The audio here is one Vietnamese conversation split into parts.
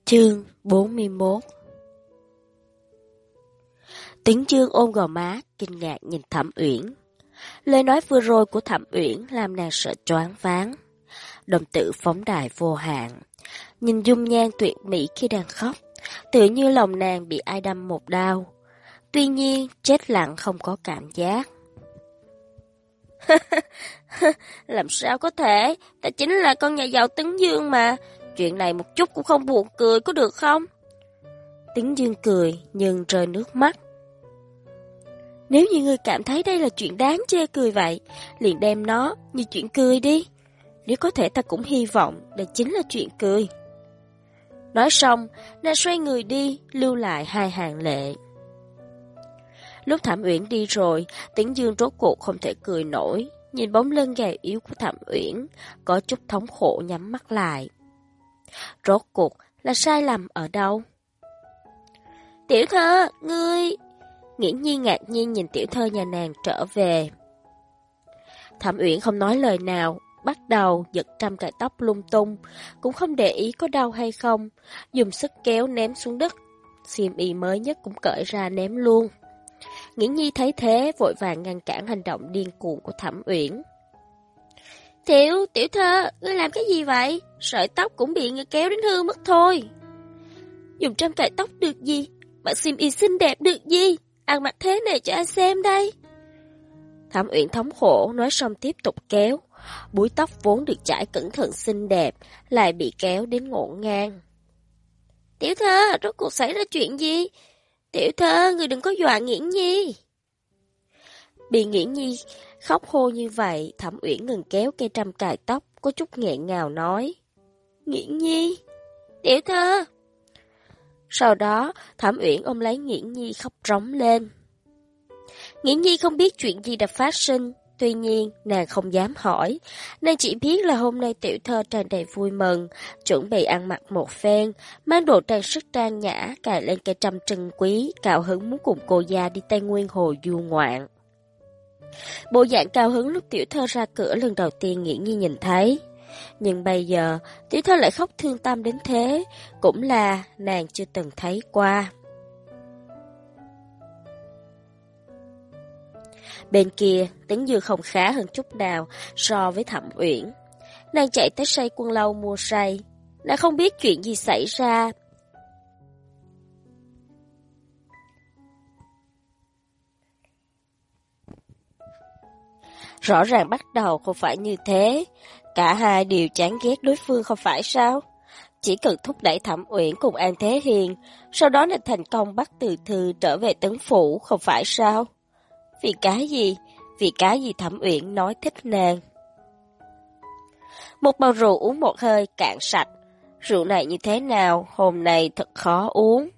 Chương 41. Tĩnh Dương ôm gò má, kinh ngạc nhìn Thẩm Uyển. Lời nói vừa rồi của Thẩm Uyển làm nàng sợ choáng váng. Đồng tử phóng đại vô hạn, nhìn dung nhan tuyệt mỹ khi đang khóc, tự như lòng nàng bị ai đâm một đao. Tuy nhiên, chết lặng không có cảm giác. Làm sao có thể, ta chính là con nhà giàu Tĩnh Dương mà. Chuyện này một chút cũng không buồn cười, có được không? Tĩnh Dương cười, nhưng rơi nước mắt. Nếu như ngươi cảm thấy đây là chuyện đáng chê cười vậy, liền đem nó như chuyện cười đi. Nếu có thể ta cũng hy vọng đây chính là chuyện cười. Nói xong, nàng xoay người đi, lưu lại hai hàng lệ. Lúc Thẩm Uyển đi rồi, Tĩnh Dương rốt cuộc không thể cười nổi, nhìn bóng lưng gầy yếu của Thẩm Uyển, có chút thống khổ nhắm mắt lại. Rốt cuộc là sai lầm ở đâu? Tiểu thơ, ngươi... Nghiễn Nhi ngạc nhiên nhìn tiểu thơ nhà nàng trở về. Thẩm Uyển không nói lời nào, bắt đầu giật trăm cài tóc lung tung, cũng không để ý có đau hay không, dùng sức kéo ném xuống đất. Xiêm y mới nhất cũng cởi ra ném luôn. Nghiễn Nhi thấy thế vội vàng ngăn cản hành động điên cuồng của Thẩm Uyển. Tiểu thơ, ngươi làm cái gì vậy? Sợi tóc cũng bị ngươi kéo đến hư mất thôi. Dùng trăm cài tóc được gì? Mặc xiêm y xinh đẹp được gì? Ăn mặc thế này cho anh xem đây. Thẩm Uyển thống khổ nói xong tiếp tục kéo. Búi tóc vốn được chải cẩn thận xinh đẹp lại bị kéo đến ngổn ngang. Tiểu thơ, rốt cuộc xảy ra chuyện gì? Tiểu thơ, người đừng có dọa Nghiễn Nhi. Bị Nghiễn Nhi khóc hô như vậy, Thẩm Uyển ngừng kéo cây trăm cài tóc, có chút nghẹn ngào nói. Nghiễn Nhi, tiểu thơ. Sau đó, Thẩm Uyển ôm lấy Nghiễn Nhi khóc rống lên. Nghiễn Nhi không biết chuyện gì đã phát sinh, tuy nhiên nàng không dám hỏi. Nàng chỉ biết là hôm nay tiểu thơ tràn đầy vui mừng, chuẩn bị ăn mặc một phen, mang đồ trang sức trang nhã, cài lên cây trăm trân quý, cao hứng muốn cùng cô gia đi Tây Nguyên Hồ du ngoạn. Bộ dạng cao hứng lúc tiểu thơ ra cửa lần đầu tiên Nghiễn Nhi nhìn thấy. Nhưng bây giờ, tiểu thơ lại khóc thương tâm đến thế, cũng là nàng chưa từng thấy qua. Bên kia, Tĩnh Dương không khá hơn chút nào so với Thẩm Uyển. Nàng chạy tới Say Quân Lâu mua say. Nàng không biết chuyện gì xảy ra. Rõ ràng bắt đầu không phải như thế. Cả hai đều chán ghét đối phương không phải sao? Chỉ cần thúc đẩy Thẩm Uyển cùng An Thế Hiền, sau đó là thành công bắt Từ Thư trở về Tấn Phủ không phải sao? Vì cái gì? Vì cái gì Thẩm Uyển nói thích nàng? Một bầu rượu uống một hơi cạn sạch. Rượu này như thế nào? Hôm nay thật khó uống.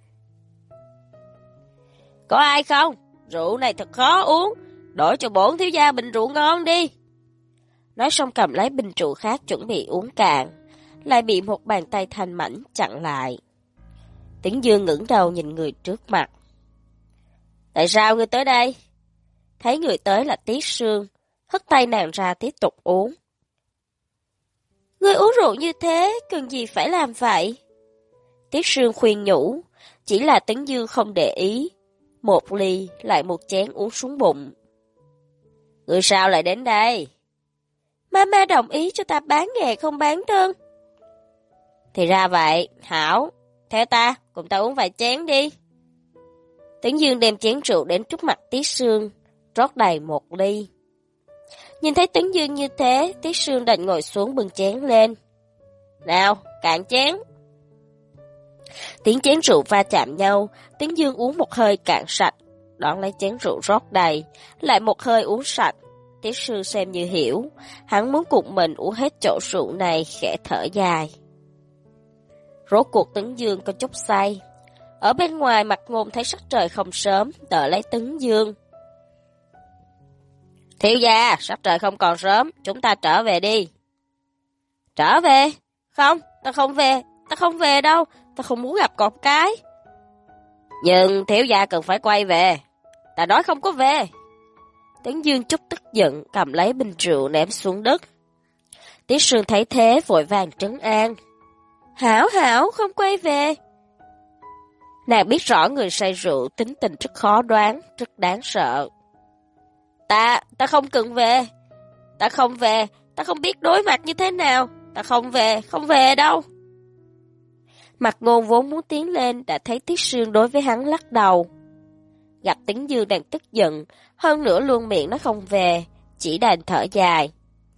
Có ai không? Rượu này thật khó uống. Đổi cho bổn thiếu gia bình rượu ngon đi. Nói xong cầm lấy bình rượu khác chuẩn bị uống cạn, lại bị một bàn tay thanh mảnh chặn lại. Tĩnh Dương ngẩng đầu nhìn người trước mặt. Tại sao ngươi tới đây? Thấy người tới là Tiết Sương, hất tay nàng ra tiếp tục uống. Ngươi uống rượu như thế, cần gì phải làm vậy? Tiết Sương khuyên nhủ, chỉ là Tĩnh Dương không để ý. Một ly, lại một chén uống xuống bụng. Ngươi sao lại đến đây? Mama đồng ý cho ta bán nghề không bán thân. Thì ra vậy, hảo, theo ta, cùng ta uống vài chén đi. Tĩnh Dương đem chén rượu đến trước mặt Tiết Sương, rót đầy một ly. Nhìn thấy Tĩnh Dương như thế, Tiết Sương đành ngồi xuống bưng chén lên. Nào, cạn chén. Tiếng chén rượu va chạm nhau, Tĩnh Dương uống một hơi cạn sạch, đón lấy chén rượu rót đầy, lại một hơi uống sạch. Tiết Sương xem như hiểu, hắn muốn cùng mình uống hết chỗ rượu này, khẽ thở dài. Rốt cuộc Tĩnh Dương có chút say. Ở bên ngoài mặt Ngôn thấy sắc trời không sớm, đợi lấy Tĩnh Dương. Thiếu gia, sắc trời không còn sớm, chúng ta trở về đi. Trở về? Không, ta không về đâu, ta không muốn gặp con cái. Nhưng thiếu gia cần phải quay về, ta nói không có về. Tĩnh Dương chút tức giận, cầm lấy bình rượu ném xuống đất. Tiết Sương thấy thế vội vàng trấn an. Hảo không quay về. Nàng biết rõ người say rượu tính tình rất khó đoán, rất đáng sợ. Ta không cần về. Ta không về, ta không biết đối mặt như thế nào. Ta không về đâu. Mặt Ngôn vốn muốn tiến lên đã thấy Tiết Sương đối với hắn lắc đầu. Gặp Tĩnh Dương đang tức giận, hơn nữa luôn miệng nó không về, chỉ đành thở dài.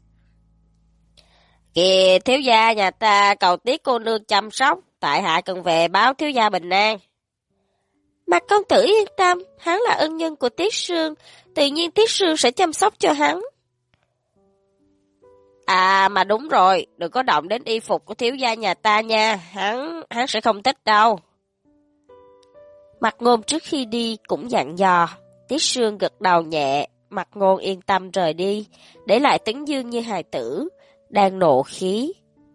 Kìa thiếu gia nhà ta cầu Tiết cô nương chăm sóc, tại hạ cần về báo thiếu gia bình an. Mặt công tử yên tâm, hắn là ân nhân của Tiết Sương, tự nhiên Tiết Sương sẽ chăm sóc cho hắn. À mà đúng rồi, đừng có động đến y phục của thiếu gia nhà ta nha, hắn sẽ không thích đâu. Mặt Ngôn trước khi đi cũng dặn dò, Tiết Sương gật đầu nhẹ, Mặt Ngôn yên tâm rời đi, để lại Tĩnh Dương như hài tử, đang nộ khí.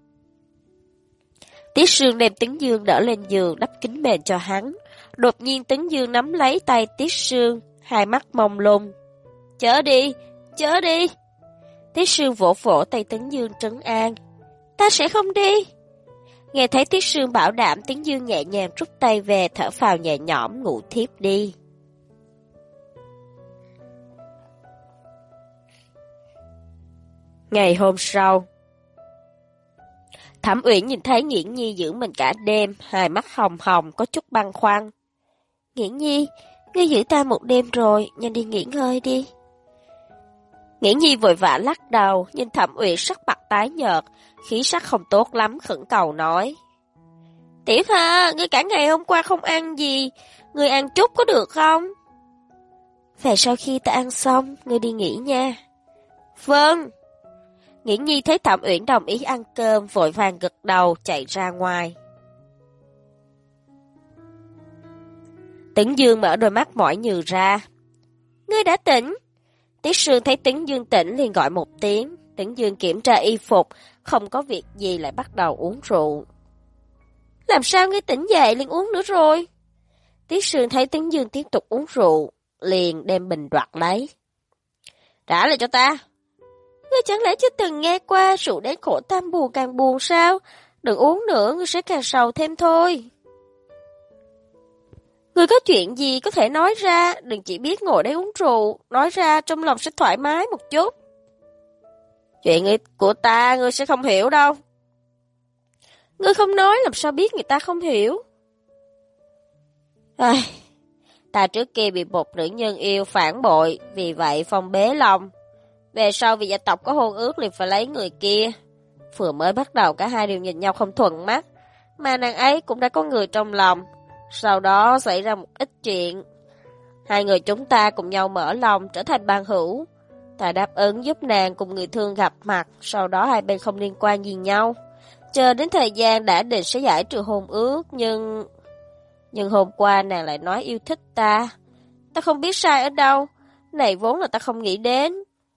Tiết Sương đem Tĩnh Dương đỡ lên giường đắp kính mền cho hắn, đột nhiên Tĩnh Dương nắm lấy tay Tiết Sương, hai mắt mông lung. Chớ đi. Tiết Sương vỗ vỗ tay Tĩnh Dương trấn an. Ta sẽ không đi. Nghe thấy Tiết Sương bảo đảm, Tĩnh Dương nhẹ nhàng rút tay về, thở phào nhẹ nhõm ngủ thiếp đi. Ngày hôm sau, Thẩm Uyển nhìn thấy Nghiễn Nhi giữ mình cả đêm, hai mắt hồng hồng có chút băn khoăn. Nghiễn Nhi, ngươi giữ ta một đêm rồi, nhanh đi nghỉ ngơi đi. Nghiễn Nhi vội vã lắc đầu, nhìn Thẩm Uyển sắc mặt tái nhợt, khí sắc không tốt lắm, khẩn cầu nói. Tiểu Hà, ngươi cả ngày hôm qua không ăn gì, ngươi ăn chút có được không? Về sau khi ta ăn xong, ngươi đi nghỉ nha. Vâng. Nghiễn Nhi thấy Thẩm Uyển đồng ý ăn cơm, vội vàng gật đầu chạy ra ngoài. Tĩnh Dương mở đôi mắt mỏi nhừ ra. Ngươi đã tỉnh. Tiết Sương thấy Tĩnh Dương tỉnh liền gọi một tiếng. Tĩnh Dương kiểm tra y phục, không có việc gì lại bắt đầu uống rượu. Làm sao ngươi tỉnh dậy liền uống nữa rồi? Tiết Sương thấy Tĩnh Dương tiếp tục uống rượu, liền đem bình đoạt lấy. Trả lại cho ta. Ngươi chẳng lẽ chưa từng nghe qua rượu đến khổ tam buồn càng buồn sao? Đừng uống nữa, ngươi sẽ càng sầu thêm thôi. Ngươi có chuyện gì có thể nói ra, đừng chỉ biết ngồi đây uống rượu, nói ra trong lòng sẽ thoải mái một chút. Chuyện của ta ngươi sẽ không hiểu đâu. Ngươi không nói làm sao biết người ta không hiểu. Ta trước kia bị một nữ nhân yêu phản bội, vì vậy phong bế lòng. Về sau vì gia tộc có hôn ước liền phải lấy người kia. Vừa mới bắt đầu cả hai đều nhìn nhau không thuận mắt, mà nàng ấy cũng đã có người trong lòng. Sau đó xảy ra một ít chuyện. Hai người chúng ta cùng nhau mở lòng trở thành bằng hữu. Ta đáp ứng giúp nàng cùng người thương gặp mặt, sau đó hai bên không liên quan gì nhau. Chờ đến thời gian đã định sẽ giải trừ hôn ước, nhưng hôm qua nàng lại nói yêu thích ta. Ta không biết sai ở đâu, này vốn là ta không nghĩ đến.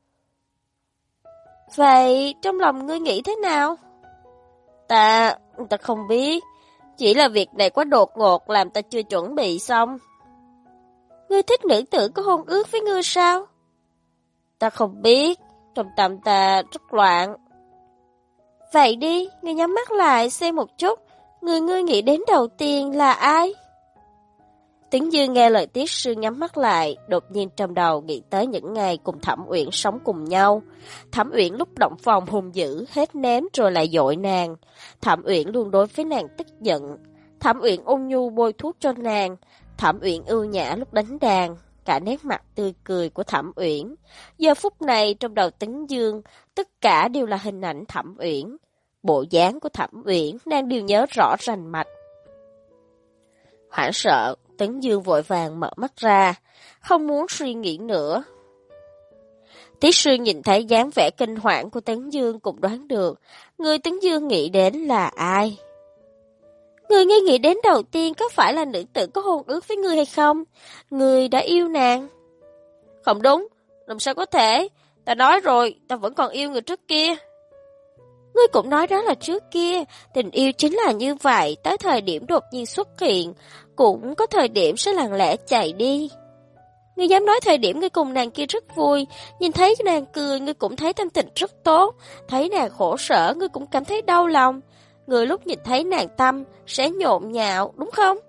Vậy trong lòng ngươi nghĩ thế nào? Ta không biết, chỉ là việc này quá đột ngột làm ta chưa chuẩn bị xong. Ngươi thích nữ tử có hôn ước với ngươi sao? Ta không biết, trong tâm ta rất loạn. Vậy đi, ngươi nhắm mắt lại xem một chút, người ngươi nghĩ đến đầu tiên là ai? Tĩnh Dương nghe lời Tiết Sương nhắm mắt lại, đột nhiên trong đầu nghĩ tới những ngày cùng Thẩm Uyển sống cùng nhau. Thẩm Uyển lúc động phòng hung dữ, hết ném rồi lại dội nàng. Thẩm Uyển luôn đối với nàng tức giận. Thẩm Uyển ôn nhu bôi thuốc cho nàng. Thẩm Uyển ưu nhã lúc đánh đàn. Cả nét mặt tươi cười của Thẩm Uyển. Giờ phút này trong đầu Tĩnh Dương, tất cả đều là hình ảnh Thẩm Uyển. Bộ dáng của Thẩm Uyển nàng đều nhớ rõ rành mạch. Hoảng sợ, Tĩnh Dương vội vàng mở mắt ra, không muốn suy nghĩ nữa. Tiết Sương nhìn thấy dáng vẻ kinh hoàng của Tĩnh Dương cũng đoán được, người Tĩnh Dương nghĩ đến là ai. Người ngươi nghĩ đến đầu tiên có phải là nữ tử có hôn ước với ngươi hay không? Ngươi đã yêu nàng. Không đúng, làm sao có thể? Ta nói rồi, ta vẫn còn yêu người trước kia. Ngươi cũng nói đó là trước kia, tình yêu chính là như vậy, tới thời điểm đột nhiên xuất hiện, cũng có thời điểm sẽ lặng lẽ chạy đi. Ngươi dám nói thời điểm ngươi cùng nàng kia rất vui, nhìn thấy nàng cười, ngươi cũng thấy tâm tình rất tốt, thấy nàng khổ sở, ngươi cũng cảm thấy đau lòng. người lúc nhìn thấy nàng tâm sẽ nhộn nhạo, đúng không?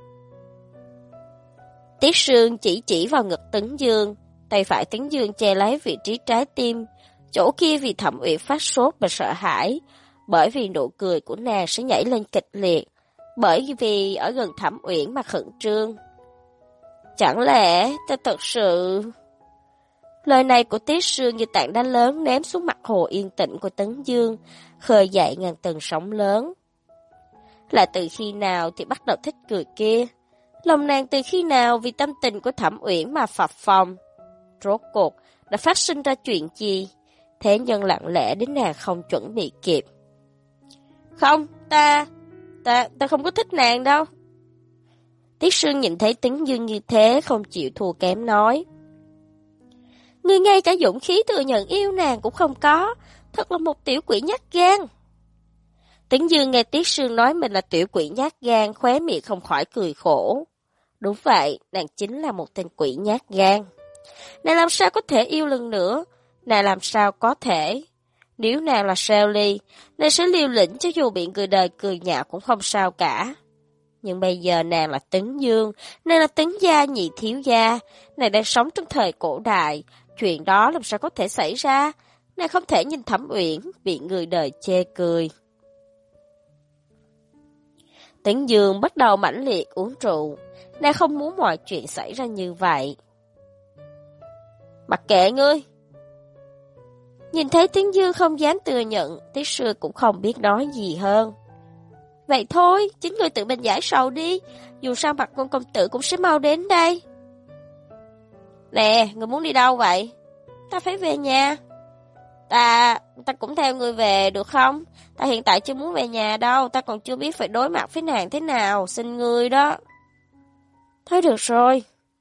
Tiết Sương chỉ vào ngực Tấn Dương, tay phải Tấn Dương che lấy vị trí trái tim, chỗ kia vì Thẩm Uyển phát sốt và sợ hãi, bởi vì nụ cười của nàng sẽ nhảy lên kịch liệt, bởi vì ở gần Thẩm Uyển mà khẩn trương. Chẳng lẽ ta thật sự... Lời này của Tiết Sương như tảng đá lớn ném xuống mặt hồ yên tĩnh của Tấn Dương, khơi dậy ngàn tầng sóng lớn. Là từ khi nào thì bắt đầu thích cười kia? Lòng nàng từ khi nào vì tâm tình của Thẩm Uyển mà phập phồng? Rốt cuộc đã phát sinh ra chuyện gì? Thế nhân lặng lẽ đến nàng không chuẩn bị kịp. Không, ta không có thích nàng đâu. Tiết Sương nhìn thấy Tấn Dương như thế không chịu thua kém nói. Ngươi ngay cả dũng khí thừa nhận yêu nàng cũng không có, thật là một tiểu quỷ nhát gan. Tấn Dương nghe Tiết Sương nói mình là tiểu quỷ nhát gan, khóe miệng không khỏi cười khổ. Đúng vậy, nàng chính là một tên quỷ nhát gan. Nàng làm sao có thể yêu lần nữa? Nàng làm sao có thể? Nếu nàng là Sally, nàng sẽ liều lĩnh cho dù bị người đời cười nhạo cũng không sao cả. Nhưng bây giờ nàng là Tấn Dương, nàng là Tấn gia nhị thiếu gia, nàng đang sống trong thời cổ đại, chuyện đó làm sao có thể xảy ra? Nàng không thể nhìn Thẩm Uyển bị người đời chê cười. Tấn Dương bắt đầu mãnh liệt uống rượu, nàng không muốn mọi chuyện xảy ra như vậy. Mặc kệ ngươi. Nhìn thấy Tấn Dương không dám thừa nhận, Tiết Sương cũng không biết nói gì hơn. Vậy thôi, chính ngươi tự mình giải sầu đi, dù sao Mặt Ngôn công tử cũng sẽ mau đến đây. Nè, ngươi muốn đi đâu vậy? Ta phải về nhà. Ta cũng theo ngươi về được không? Ta hiện tại chưa muốn về nhà đâu, ta còn chưa biết phải đối mặt với nàng thế nào, xin ngươi đó. Thôi được rồi.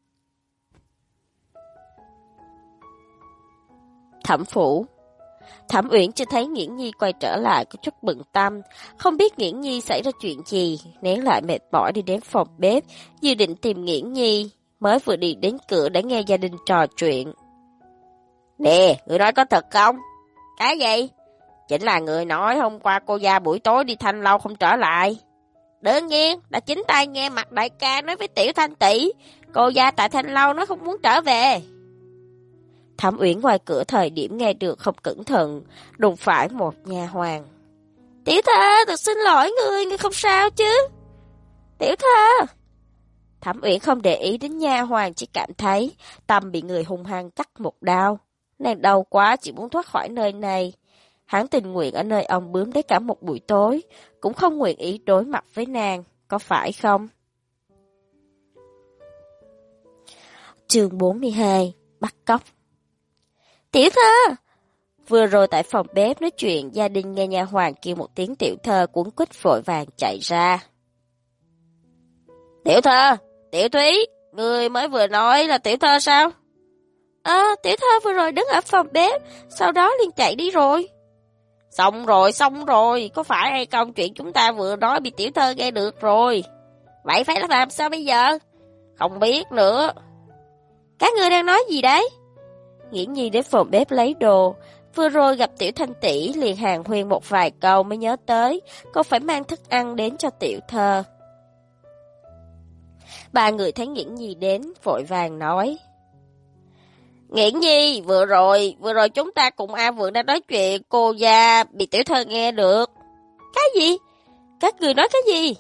Thẩm phủ. Thẩm Uyển chưa thấy Nghiễn Nhi quay trở lại có chút bận tâm, không biết Nghiễn Nhi xảy ra chuyện gì, nén lại mệt mỏi đi đến phòng bếp, dự định tìm Nghiễn Nhi, mới vừa đi đến cửa đã nghe gia đình trò chuyện. Nè, người nói có thật không? Cái gì? Chính là người nói hôm qua cô gia buổi tối đi Thanh Lâu không trở lại. Đương nhiên, đã chính tay nghe mặt đại ca nói với Tiểu Thanh tỷ, cô gia tại Thanh Lâu nó không muốn trở về. Thẩm Uyển ngoài cửa thời điểm nghe được không cẩn thận, đụng phải một nha hoàn. Tiểu thơ, thật xin lỗi ngươi không sao chứ? Tiểu thơ. Thẩm Uyển không để ý đến nha hoàn, chỉ cảm thấy tâm bị người hung hăng cắt một đao. Nàng đau quá, chỉ muốn thoát khỏi nơi này. Hắn tình nguyện ở nơi ông bướm đấy cả một buổi tối, cũng không nguyện ý đối mặt với nàng, có phải không? Chương 42, bắt cóc. Tiểu thơ! Vừa rồi tại phòng bếp nói chuyện, gia đình nghe nha hoàn kêu một tiếng tiểu thơ cuốn quýt vội vàng chạy ra. Tiểu thơ! Tiểu Thúy! Người mới vừa nói là tiểu thơ sao? Tiểu thơ vừa rồi đứng ở phòng bếp, sau đó liền chạy đi rồi. Xong rồi, có phải hay không chuyện chúng ta vừa nói bị tiểu thơ nghe được rồi. Vậy phải làm sao bây giờ? Không biết nữa. Các ngươi đang nói gì đấy? Nghiễn Nhi đến phòng bếp lấy đồ, vừa rồi gặp Tiểu Thanh tỷ liền hàn huyên một vài câu mới nhớ tới, cô phải mang thức ăn đến cho tiểu thơ. Ba người thấy Nghiễn Nhi đến, vội vàng nói. Nghiễn Nhi, vừa rồi chúng ta cùng A Vượng đã nói chuyện, cô gia bị tiểu thơ nghe được. Cái gì? Các người nói cái gì?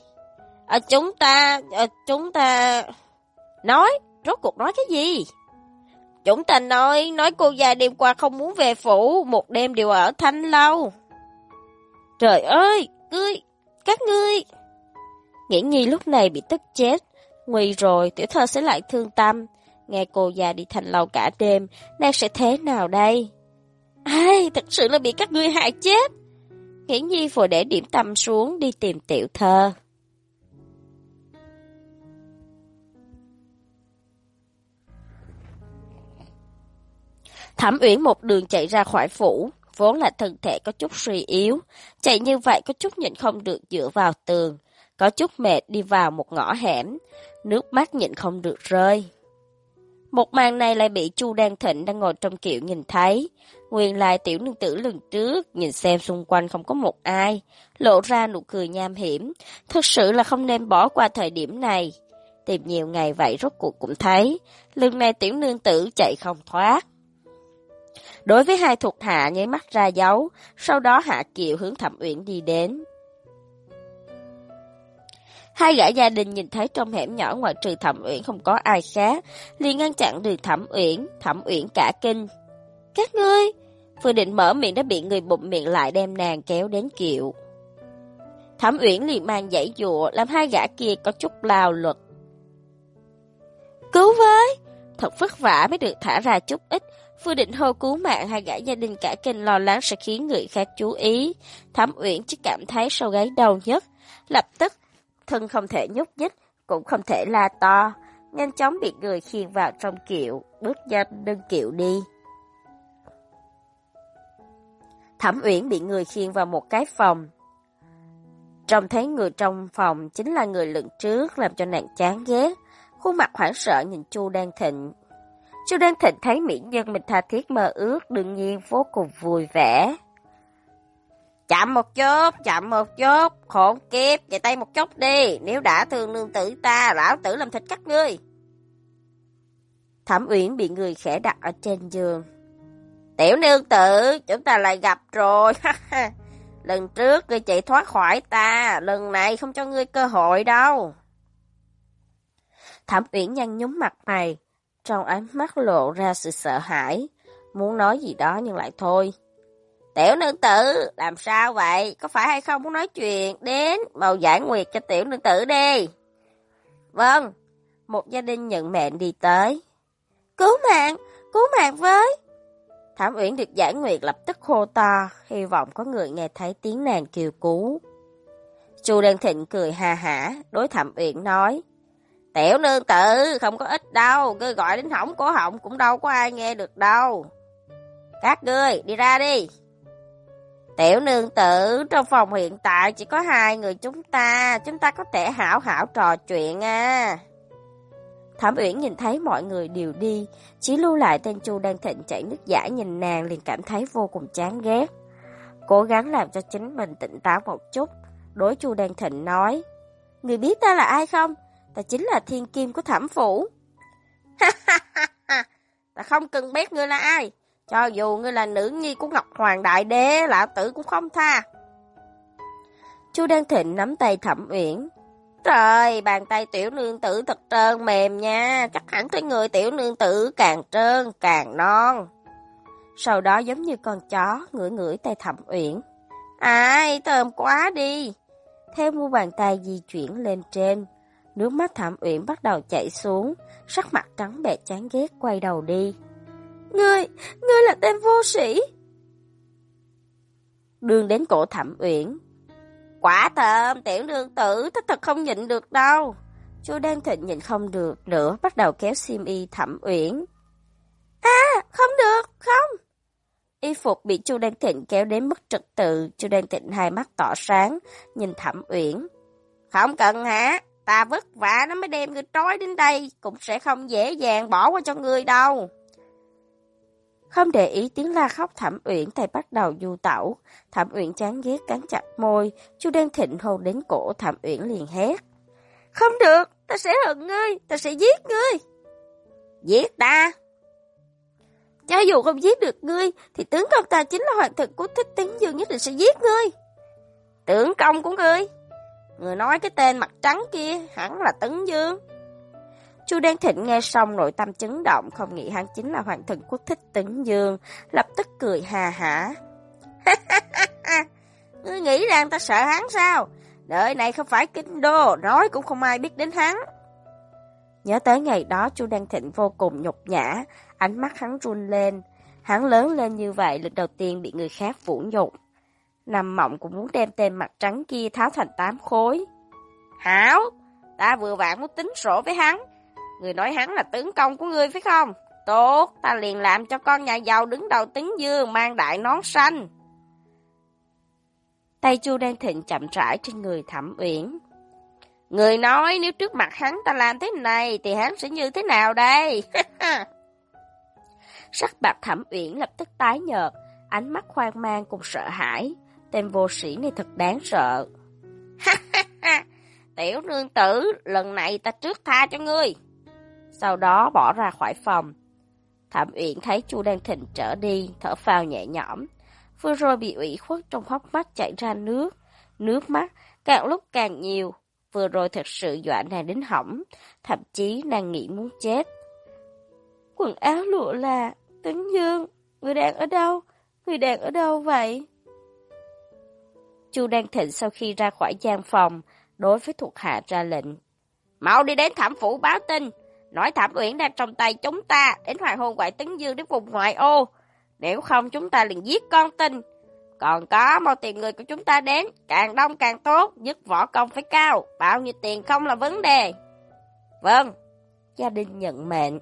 Chúng ta... Nói, rốt cuộc nói cái gì? Chúng ta nói cô gia đêm qua không muốn về phủ, một đêm đều ở Thanh Lâu. Trời ơi, các ngươi... Nghiễn Nhi lúc này bị tức chết, nguy rồi tiểu thơ sẽ lại thương tâm. Nghe cô già đi Thanh Lâu cả đêm, nàng sẽ thế nào đây? Ai, thật sự là bị các ngươi hại chết. Nghiễn Nhi vội để điểm tâm xuống đi tìm tiểu thơ. Thẩm Uyển một đường chạy ra khỏi phủ, vốn là thân thể có chút suy yếu, chạy như vậy có chút nhịn không được dựa vào tường, có chút mệt đi vào một ngõ hẻm, nước mắt nhịn không được rơi. Một màn này lại bị Chu Đan Thịnh đang ngồi trong kiệu nhìn thấy, Nguyên lai tiểu nương tử lần trước, nhìn xem xung quanh không có một ai, lộ ra nụ cười nham hiểm, thật sự là không nên bỏ qua thời điểm này. Tìm nhiều ngày vậy rốt cuộc cũng thấy, lần này tiểu nương tử chạy không thoát. Đối với hai thuộc hạ nháy mắt ra dấu, sau đó Hạ Kiều hướng Thẩm Uyển đi đến. Hai gã gia đình nhìn thấy trong hẻm nhỏ ngoại trừ Thẩm Uyển không có ai khác, liền ngăn chặn đường Thẩm Uyển cả kinh. Các ngươi, vừa định mở miệng đã bị người bụm miệng lại đem nàng kéo đến kiệu. Thẩm Uyển liền mang giãy dụa, làm hai gã kia có chút lao lực. Cứu với! Thật vất vả mới được thả ra chút ít, vừa định hô cứu mạng hai gã gia đình cả kinh lo lắng sẽ khiến người khác chú ý. Thẩm Uyển chỉ cảm thấy sau gáy đau nhất, lập tức thân không thể nhúc nhích, cũng không thể la to, nhanh chóng bị người khiêng vào trong kiệu, bước ra lưng kiệu đi. Thẩm Uyển bị người khiêng vào một cái phòng. Trông thấy người trong phòng chính là người lần trước làm cho nàng chán ghét, khuôn mặt hoảng sợ nhìn Chu Đan Thịnh. Chu Đan Thịnh thấy mỹ nhân mình tha thiết mơ ước đương nhiên vô cùng vui vẻ. Chậm một chút, khốn kiếp, chạy tay một chút đi, nếu đã thương nương tử ta, lão tử làm thịt các ngươi. Thẩm Uyển bị người khẽ đặt ở trên giường. Tiểu nương tử, chúng ta lại gặp rồi. Lần trước ngươi chạy thoát khỏi ta, lần này không cho ngươi cơ hội đâu. Thẩm Uyển nhăn nhúm mặt mày, trong ánh mắt lộ ra sự sợ hãi, muốn nói gì đó nhưng lại thôi. Tiểu nương tử, làm sao vậy? Có phải hay không muốn nói chuyện? Đến, mau giải nguyệt cho tiểu nương tử đi. Vâng, một gia đình nhận mệnh đi tới. Cứu mạng với. Thẩm Uyển được giải nguyệt lập tức hô to, hy vọng có người nghe thấy tiếng nàng kêu cứu. Chu Đan Thịnh cười ha hả, đối Thẩm Uyển nói. Tiểu nương tử, không có ít đâu, ngươi gọi đến hỏng cổ họng cũng đâu có ai nghe được đâu. Các ngươi, đi ra đi. Tiểu nương tử, trong phòng hiện tại chỉ có hai người chúng ta có thể hảo hảo trò chuyện à. Thẩm Uyển nhìn thấy mọi người đều đi, chỉ lưu lại tên Chu Đan Thịnh chảy nước dãi nhìn nàng liền cảm thấy vô cùng chán ghét. Cố gắng làm cho chính mình tỉnh táo một chút, đối Chu Đan Thịnh nói. Người biết ta là ai không? Ta chính là thiên kim của Thẩm phủ. Ta không cần biết ngươi là ai. Cho dù ngươi là nữ nhi của Ngọc Hoàng Đại Đế, lão tử cũng không tha. Chu Đan Thịnh nắm tay Thẩm Uyển. Trời, bàn tay tiểu nương tử thật trơn mềm nha, chắc hẳn thấy người tiểu nương tử càng trơn càng non. Sau đó giống như con chó ngửi ngửi tay Thẩm Uyển. Ai, thơm quá đi. Theo mu bàn tay di chuyển lên trên, nước mắt Thẩm Uyển bắt đầu chảy xuống, sắc mặt trắng bệch chán ghét quay đầu đi. Ngươi là tên vô sĩ. Đường đến cổ Thẩm Uyển. Quả thơm, tiểu nương tử, thật không nhịn được đâu. Chu Đan Thịnh nhịn không được nữa, bắt đầu kéo xiêm y Thẩm Uyển. Không được, không. Y phục bị Chu Đan Thịnh kéo đến mất trật tự, Chu Đan Thịnh hai mắt tỏ sáng, nhìn Thẩm Uyển. Không cần hả? Ta vất vả nó mới đem ngươi trói đến đây, cũng sẽ không dễ dàng bỏ qua cho ngươi đâu. Không để ý tiếng la khóc Thẩm Uyển tay bắt đầu du tẩu. Thẩm Uyển chán ghét cắn chặt môi, Chu Đan Thịnh hôn đến cổ Thẩm Uyển liền hét. Không được, ta sẽ hận ngươi, ta sẽ giết ngươi. Giết ta? Cho dù không giết được ngươi, thì tướng công ta chính là hoàng thực của Thích Tấn Dương nhất định sẽ giết ngươi. Tướng công của ngươi? Người nói cái tên mặt trắng kia hẳn là Tấn Dương. Chu Đan Thịnh nghe xong nội tâm chấn động, không nghĩ hắn chính là hoàng thần quốc Thích Tấn Dương, lập tức cười hà hả. Ngươi nghĩ rằng ta sợ hắn sao? Đời này không phải kinh đô, nói cũng không ai biết đến hắn. Nhớ tới ngày đó Chu Đan Thịnh vô cùng nhục nhã, ánh mắt hắn run lên. Hắn lớn lên như vậy lần đầu tiên bị người khác vũ nhục. Nằm mộng cũng muốn đem tên mặt trắng kia tháo thành 8 khối. Hảo, ta vừa vặn muốn tính sổ với hắn. Người nói hắn là tướng công của ngươi phải không? Tốt, ta liền làm cho con nhà giàu đứng đầu Tấn Dương mang đại nón xanh. Tay Chu Đan Thịnh chậm rãi trên người Thẩm Uyển. Người nói nếu trước mặt hắn ta làm thế này thì hắn sẽ như thế nào đây? Sắc mặt Thẩm Uyển lập tức tái nhợt, ánh mắt hoang mang cùng sợ hãi. Tên vô sĩ này thật đáng sợ. Tiểu nương tử, lần này ta trước tha cho ngươi. Sau đó bỏ ra khỏi phòng. Thẩm Uyển thấy Chu Đan Thịnh trở đi, thở phào nhẹ nhõm. Vừa rồi bị ủy khuất trong hốc mắt chảy ra nước mắt càng lúc càng nhiều. Vừa rồi thật sự dọa nàng đến hỏng, thậm chí nàng nghĩ muốn chết. Quần áo lụa là, Tấn Dương, người đang ở đâu? Người đang ở đâu vậy? Chu Đan Thịnh sau khi ra khỏi gian phòng, đối với thuộc hạ ra lệnh. Mau đi đến Thẩm phủ báo tin, nói Thẩm Uyển đang trong tay chúng ta, đến hoàng hôn gọi Tấn Dương đến vùng ngoại ô. Nếu không chúng ta liền giết con tin. Còn có, mau tìm người của chúng ta đến, càng đông càng tốt, giúp võ công phải cao, bao nhiêu tiền không là vấn đề. Vâng, gia đình nhận mệnh.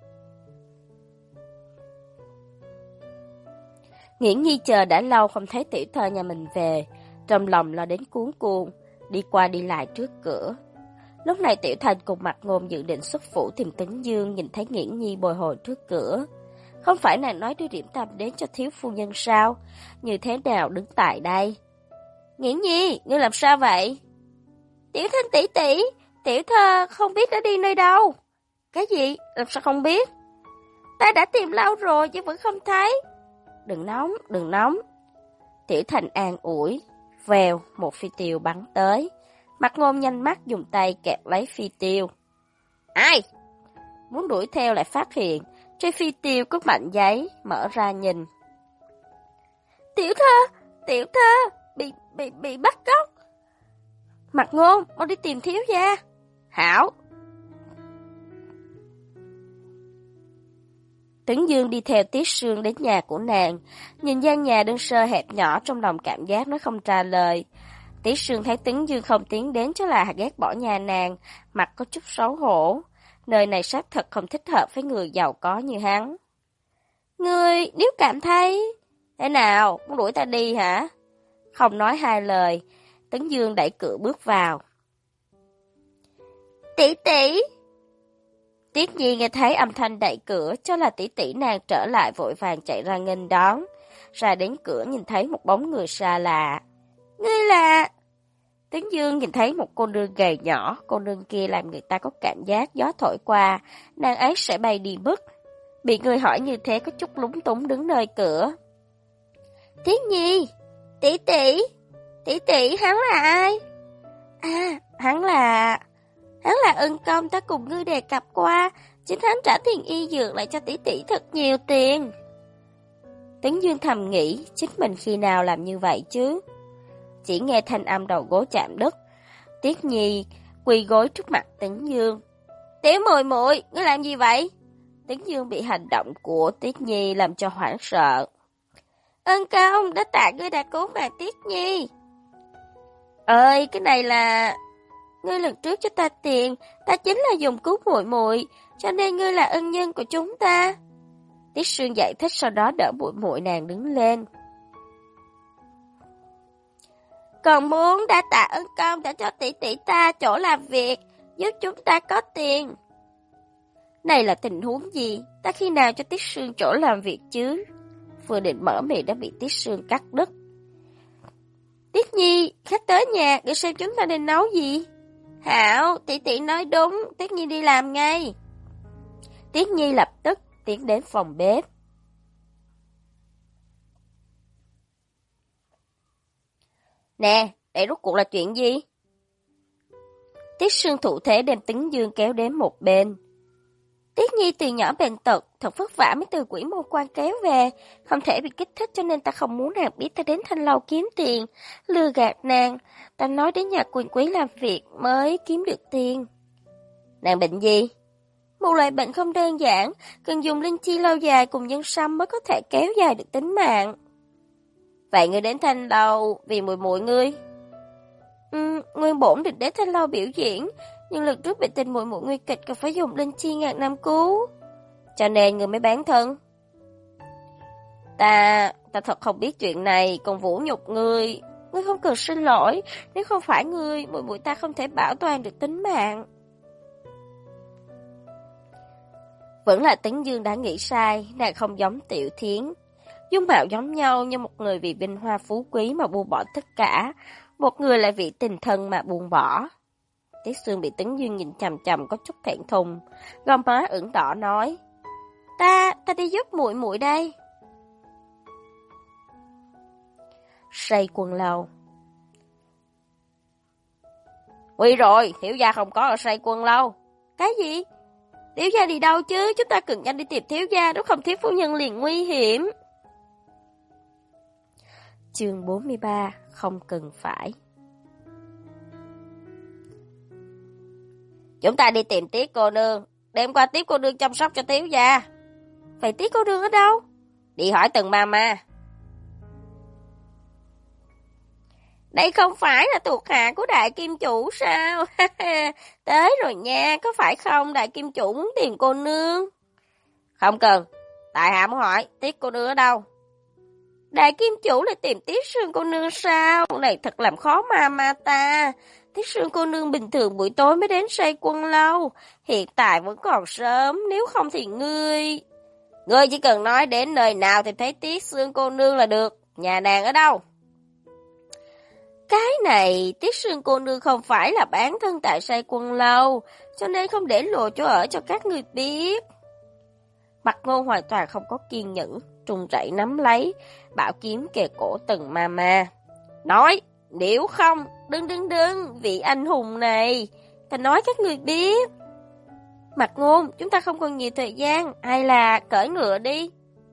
Nghiễn Nhi chờ đã lâu không thấy tiểu thơ nhà mình về, trong lòng lo đến cuống cuồng, đi qua đi lại trước cửa. Lúc này Tiểu Thành cùng Mạc Ngôn dự định xuất phủ tìm Tấn Dương, nhìn thấy Nghiễn Nhi bồi hồi trước cửa. Không phải nàng nói đưa điểm tâm đến cho thiếu phu nhân sao? Như thế nào đứng tại đây? Nghiễn Nhi, ngươi làm sao vậy? Tiểu Thanh tỷ tỷ, tiểu thơ không biết đã đi nơi đâu. Cái gì? Làm sao không biết? Ta đã tìm lâu rồi nhưng vẫn không thấy. Đừng nóng. Tiểu Thành an ủi. Vèo, một phi tiêu bắn tới. Mạc Ngôn nhanh mắt dùng tay kẹp lấy phi tiêu. Ai? Muốn đuổi theo lại phát hiện trên phi tiêu có mảnh giấy, mở ra nhìn. Tiểu thơ, bị bắt cóc. Mạc Ngôn, mau đi tìm thiếu gia. Hảo. Tấn Dương đi theo Tiết Sương đến nhà của nàng, nhìn gian nhà đơn sơ hẹp nhỏ, trong lòng cảm giác nói không ra lời. Tiết Sương thấy Tấn Dương không tiến đến cho là ghét bỏ nhà nàng, mặt có chút xấu hổ. Nơi này xác thật không thích hợp với người giàu có như hắn. Ngươi nếu cảm thấy... Thế nào, muốn đuổi ta đi hả? Không nói hai lời, Tấn Dương đẩy cửa bước vào. Tỷ tỷ! Tiết Nhi nghe thấy âm thanh đẩy cửa, cho là tỷ tỷ nàng trở lại vội vàng chạy ra nghênh đón. Ra đến cửa nhìn thấy một bóng người xa lạ. Ngươi là... Tấn Dương nhìn thấy một cô nương gầy nhỏ, cô nương kia làm người ta có cảm giác gió thổi qua, nàng ấy sẽ bay đi mất. Bị người hỏi như thế có chút lúng túng đứng nơi cửa. Tiết Nhi, tỷ tỷ, hắn là ai? À, hắn là Ân Công ta cùng ngươi đề cập qua, chính hắn trả tiền y dược lại cho tỷ tỷ thật nhiều tiền. Tấn Dương thầm nghĩ, chính mình khi nào làm như vậy chứ? Chỉ nghe thanh âm đầu gối chạm đất. Tiết Nhi quỳ gối trước mặt Tấn Dương. Tiểu muội muội, ngươi làm gì vậy? Tấn Dương bị hành động của Tiết Nhi làm cho hoảng sợ. Ân Công, đã tạ ngươi đã cứu mạng Tiết Nhi. Ơi, cái này là... Ngươi lần trước cho ta tiền, ta chính là dùng cứu muội muội, cho nên ngươi là ân nhân của chúng ta. Tiết Sương giải thích, sau đó đỡ muội muội nàng đứng lên. Còn muốn đa tạ Ân Công đã cho tỷ tỷ ta chỗ làm việc, giúp chúng ta có tiền. Này là tình huống gì? Ta khi nào cho Tiết Sương chỗ làm việc chứ? Vừa định mở miệng đã bị Tiết Sương cắt đứt. Tiết Nhi, khách tới nhà, để xem chúng ta nên nấu gì? Hảo, tỷ tỷ nói đúng, Tiết Nhi đi làm ngay. Tiết Nhi lập tức tiến đến phòng bếp. Nè, đây rốt cuộc là chuyện gì? Tiết Sương thủ thế đem Tấn Dương kéo đến một bên. Tiết Nhi từ nhỏ bệnh tật, thật vất vả mới từ Quỷ Môn Quan kéo về, không thể bị kích thích cho nên ta không muốn nàng biết ta đến Thanh Lâu kiếm tiền, lừa gạt nàng, ta nói đến nhà quyền quý làm việc mới kiếm được tiền. Nàng bệnh gì? Một loại bệnh không đơn giản, cần dùng linh chi lâu dài cùng nhân sâm mới có thể kéo dài được tính mạng. Vậy ngươi đến Thanh Lâu vì muội muội ngươi? Nguyên bổn định đến Thanh Lâu biểu diễn, nhưng lần trước bị tình muội muội nguy kịch cần phải dùng linh chi ngàn năm cứu, cho nên ngươi mới bán thân. Ta thật không biết chuyện này, còn vũ nhục ngươi. Ngươi không cần xin lỗi, nếu không phải ngươi, muội muội ta không thể bảo toàn được tính mạng. Vẫn là Tấn Dương đã nghĩ sai, nàng không giống Tiểu Thiến. Dung mạo giống nhau như một người vì vinh hoa phú quý mà buông bỏ tất cả, một người lại vì tình thân mà buông bỏ. Tiết Sương bị Tấn Dương nhìn chằm chằm có chút thẹn thùng, gò má ửng đỏ nói: Ta đi giúp muội muội đây. Say Quân Lâu. Nguy rồi, thiếu gia không có ở Say Quân Lâu. Cái gì? Thiếu gia đi đâu chứ? Chúng ta cần nhanh đi tìm thiếu gia, nếu không thiếu phu nhân liền nguy hiểm. Chương 43, không cần phải. Chúng ta đi tìm Tiết cô nương, đêm qua Tiết cô nương chăm sóc cho thiếu gia. Vậy Tiết cô nương ở đâu? Đi hỏi từng mama. Đây không phải là thuộc hạ của đại kim chủ sao? Tới rồi nha, có phải không? Đại kim chủ muốn tìm cô nương. Không cần, tại hạ muốn hỏi Tiết cô nương ở đâu? Đại kim chủ lại tìm Tiết Sương cô nương sao? Này thật làm khó mama ta. Tiết Sương cô nương bình thường buổi tối mới đến Say Quân Lâu, hiện tại vẫn còn sớm, nếu không thì ngươi chỉ cần nói đến nơi nào thì thấy Tiết Sương cô nương là được. Nhà nàng ở đâu? Cái này, Tiết Sương cô nương không phải là bán thân tại Say Quân Lâu, cho nên không để lộ chỗ ở cho các người biết. Mặt Ngôn hoàn toàn không có kiên nhẫn, trùng rẩy nắm lấy bảo kiếm kề cổ từng mama. Nói, nếu không, đừng, vị anh hùng này, ta nói các người biết. Mặt Ngôn, chúng ta không còn nhiều thời gian, hay là cởi ngựa đi.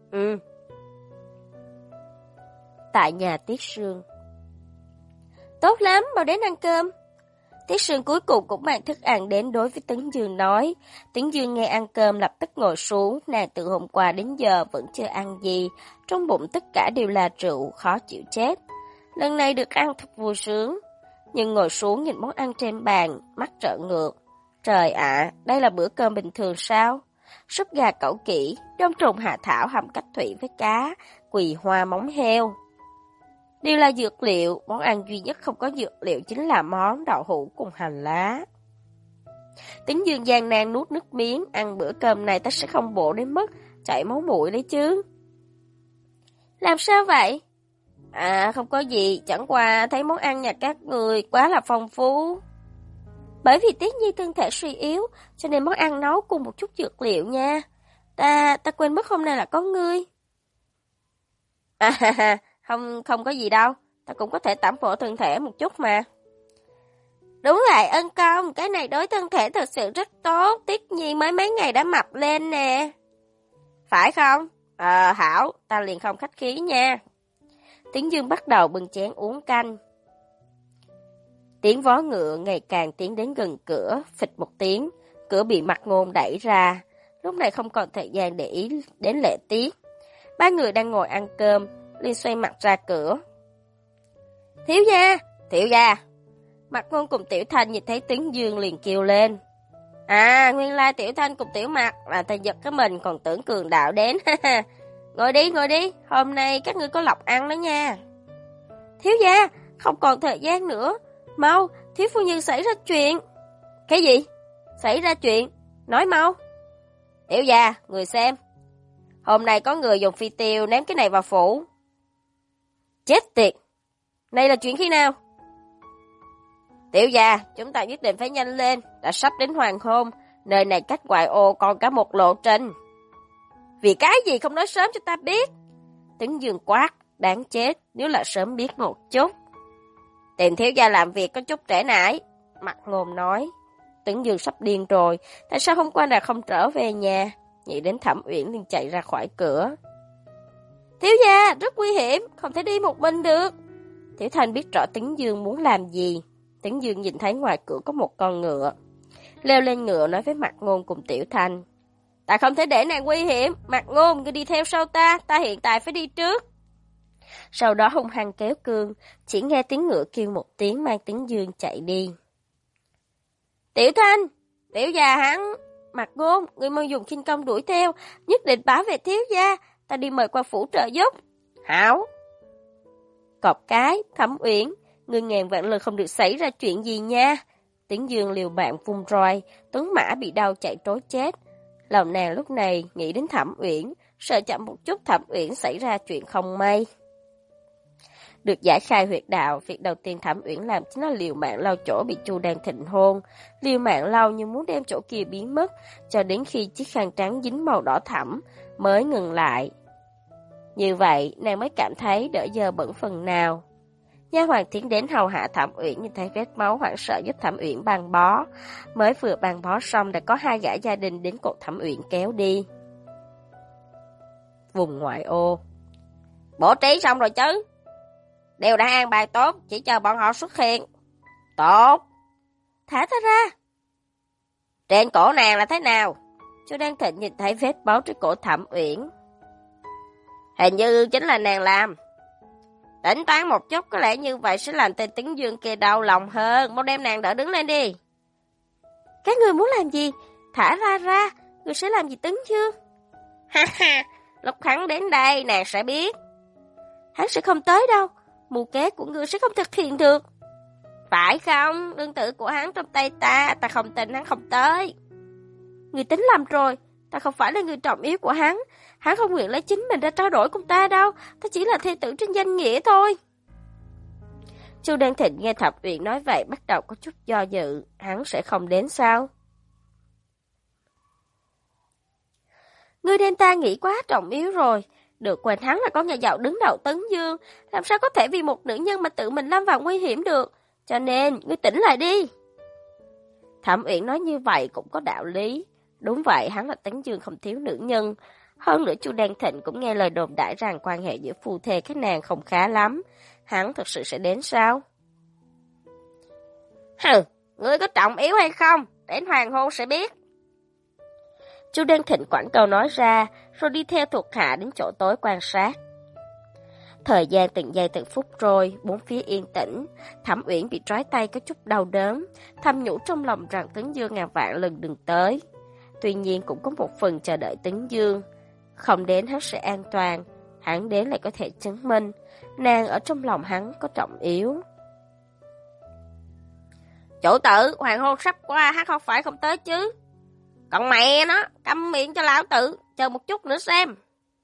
Tại nhà Tiết Sương. Tốt lắm, mau đến ăn cơm. Tiết Sương cuối cùng cũng mang thức ăn đến đối với Tấn Dương nói. Tấn Dương nghe ăn cơm lập tức ngồi xuống, nàng từ hôm qua đến giờ vẫn chưa ăn gì, trong bụng tất cả đều là rượu, khó chịu chết. Lần này được ăn thật vui sướng, nhưng ngồi xuống nhìn món ăn trên bàn, mắt trợn ngược. Trời ạ, đây là bữa cơm bình thường sao? Súp gà cẩu kỹ, đông trùng hạ thảo hầm cách thủy với cá, quỳ hoa móng heo. Đều là dược liệu, món ăn duy nhất không có dược liệu chính là món đậu hũ cùng hành lá. Tấn Dương gian nan nuốt nước miếng, ăn bữa cơm này ta sẽ không bổ đến mức chảy máu mũi đấy chứ. Làm sao vậy? Không có gì, chẳng qua thấy món ăn nhà các người quá là phong phú. Bởi vì Tiết Nhi thân thể suy yếu, cho nên món ăn nấu cùng một chút dược liệu nha. Ta quên mất hôm nay là có ngươi. Không có gì đâu, ta cũng có thể tẩm bổ thân thể một chút mà. Đúng lại ân công, cái này đối thân thể thật sự rất tốt, Tiết Nhi mới mấy ngày đã mập lên nè. Phải không? Hảo, ta liền không khách khí nha. Tấn Dương bắt đầu bưng chén uống canh. Tiếng vó ngựa ngày càng tiến đến gần cửa, phịch một tiếng, cửa bị Mặt Ngôn đẩy ra. Lúc này không còn thời gian để ý đến Lệ Tiết. Ba người đang ngồi ăn cơm, liền xoay mặt ra cửa. Thiếu gia! Mặt Ngôn cùng Tiểu Thanh nhìn thấy Tấn Dương liền kêu lên. Nguyên lai Tiểu Thanh cùng Tiểu Mặt là ta giật cái mình còn tưởng cường đạo đến. Ngồi đi, hôm nay các ngươi có lộc ăn đó nha. Thiếu gia, không còn thời gian nữa. Mau, thiếu phu nhân xảy ra chuyện. Cái gì? Xảy ra chuyện? Nói mau. Tiểu gia, người xem. Hôm nay có người dùng phi tiêu ném cái này vào phủ. Chết tiệt! Này là chuyện khi nào? Tiểu gia, chúng ta nhất định phải nhanh lên, đã sắp đến hoàng hôn, nơi này cách ngoại ô còn cả một lộ trình. Vì cái gì không nói sớm cho ta biết? Tấn Dương quát, đáng chết, nếu là sớm biết một chút. Tìm thiếu gia làm việc có chút trễ nải, Mặt Ngôn nói. Tấn Dương sắp điên rồi, tại sao hôm qua nàng không trở về nhà? Nghĩ đến Thẩm Uyển liền chạy ra khỏi cửa. Thiếu gia, rất nguy hiểm, không thể đi một mình được. Tiểu Thanh biết rõ Tấn Dương muốn làm gì. Tấn Dương nhìn thấy ngoài cửa có một con ngựa. Leo lên ngựa nói với Mặt Ngôn cùng Tiểu Thanh. Ta không thể để nàng nguy hiểm, Mặt Ngôn, ngươi đi theo sau ta hiện tại phải đi trước. Sau đó hung hăng kéo cương, chỉ nghe tiếng ngựa kêu một tiếng mang Tấn Dương chạy đi. Tiểu Thanh, tiểu gia hắn, Mặt Ngôn, ngươi mau dùng khinh công đuổi theo, nhất định bảo vệ thiếu gia, ta đi mời qua phủ trợ giúp. Hảo. Cọp cái, Thẩm Uyển, ngươi ngàn vạn lần không được xảy ra chuyện gì nha. Tấn Dương liều mạng vung roi, tuấn mã bị đau chạy trối chết. Lòng nàng lúc này nghĩ đến Thẩm Uyển, sợ chậm một chút Thẩm Uyển xảy ra chuyện không may. Được giải khai huyệt đạo, việc đầu tiên Thẩm Uyển làm chính là liều mạng lau chỗ bị Chu Đan Thịnh hôn, liều mạng lau như muốn đem chỗ kia biến mất, cho đến khi chiếc khăn trắng dính màu đỏ thẫm mới ngừng lại. Như vậy, nàng mới cảm thấy đỡ dơ bẩn phần nào. Nha hoàn tiến đến hầu hạ Thẩm Uyển, nhìn thấy vết máu hoảng sợ giúp Thẩm Uyển băng bó. Mới vừa băng bó xong đã có 2 gã gia đình đến cột Thẩm Uyển kéo đi. Vùng ngoại ô. Bố trí xong rồi chứ? Đều đã an bài tốt, chỉ chờ bọn họ xuất hiện. Tốt. Thả ta ra. Trên cổ nàng là thế nào? Chu Đan Thịnh nhìn thấy vết máu trên cổ Thẩm Uyển. Hình như chính là nàng làm. Tính toán một chút, có lẽ như vậy sẽ làm tên Tấn Dương kia đau lòng hơn. Mau đem nàng đỡ đứng lên đi. Các người muốn làm gì? Thả ra, người sẽ làm gì Tấn Dương? Ha ha, lúc hắn đến đây nàng sẽ biết. Hắn sẽ không tới đâu, mưu kế của người sẽ không thực hiện được. Phải không? Đương tử của hắn trong tay ta không tin hắn không tới. Người tính lầm rồi, ta không phải là người trọng yếu của hắn. Hắn không nguyện lấy chính mình ra trao đổi cùng ta đâu, ta chỉ là thê tử trên danh nghĩa thôi. Chu Đan Thịnh nghe Thẩm Uyển nói vậy bắt đầu có chút do dự, hắn sẽ không đến sao? Ngươi đem ta nghĩ quá trọng yếu rồi, được quên hắn là con nhà giàu đứng đầu Tấn Dương, làm sao có thể vì một nữ nhân mà tự mình lâm vào nguy hiểm được, cho nên ngươi tỉnh lại đi. Thẩm Uyển nói như vậy cũng có đạo lý, đúng vậy hắn là Tấn Dương không thiếu nữ nhân. Hơn nữa Chu Đan Thịnh cũng nghe lời đồn đại rằng quan hệ giữa phu thê các nàng không khá lắm. Hắn thật sự sẽ đến sao? Hừ, ngươi có trọng yếu hay không? Đến hoàng hôn sẽ biết. Chu Đan Thịnh quẳng câu nói ra, rồi đi theo thuộc hạ đến chỗ tối quan sát. Thời gian từng giây từng phút trôi, bốn phía yên tĩnh. Thẩm Uyển bị trói tay có chút đau đớn, thầm nhủ trong lòng rằng Tấn Dương ngàn vạn lần đừng tới. Tuy nhiên cũng có một phần chờ đợi Tấn Dương. Không đến hắn sẽ an toàn, hắn đến lại có thể chứng minh nàng ở trong lòng hắn có trọng yếu. Chủ tử, hoàng hôn sắp qua, hắn không phải không tới chứ? Còn mẹ nó, câm miệng cho lão tử, chờ một chút nữa xem.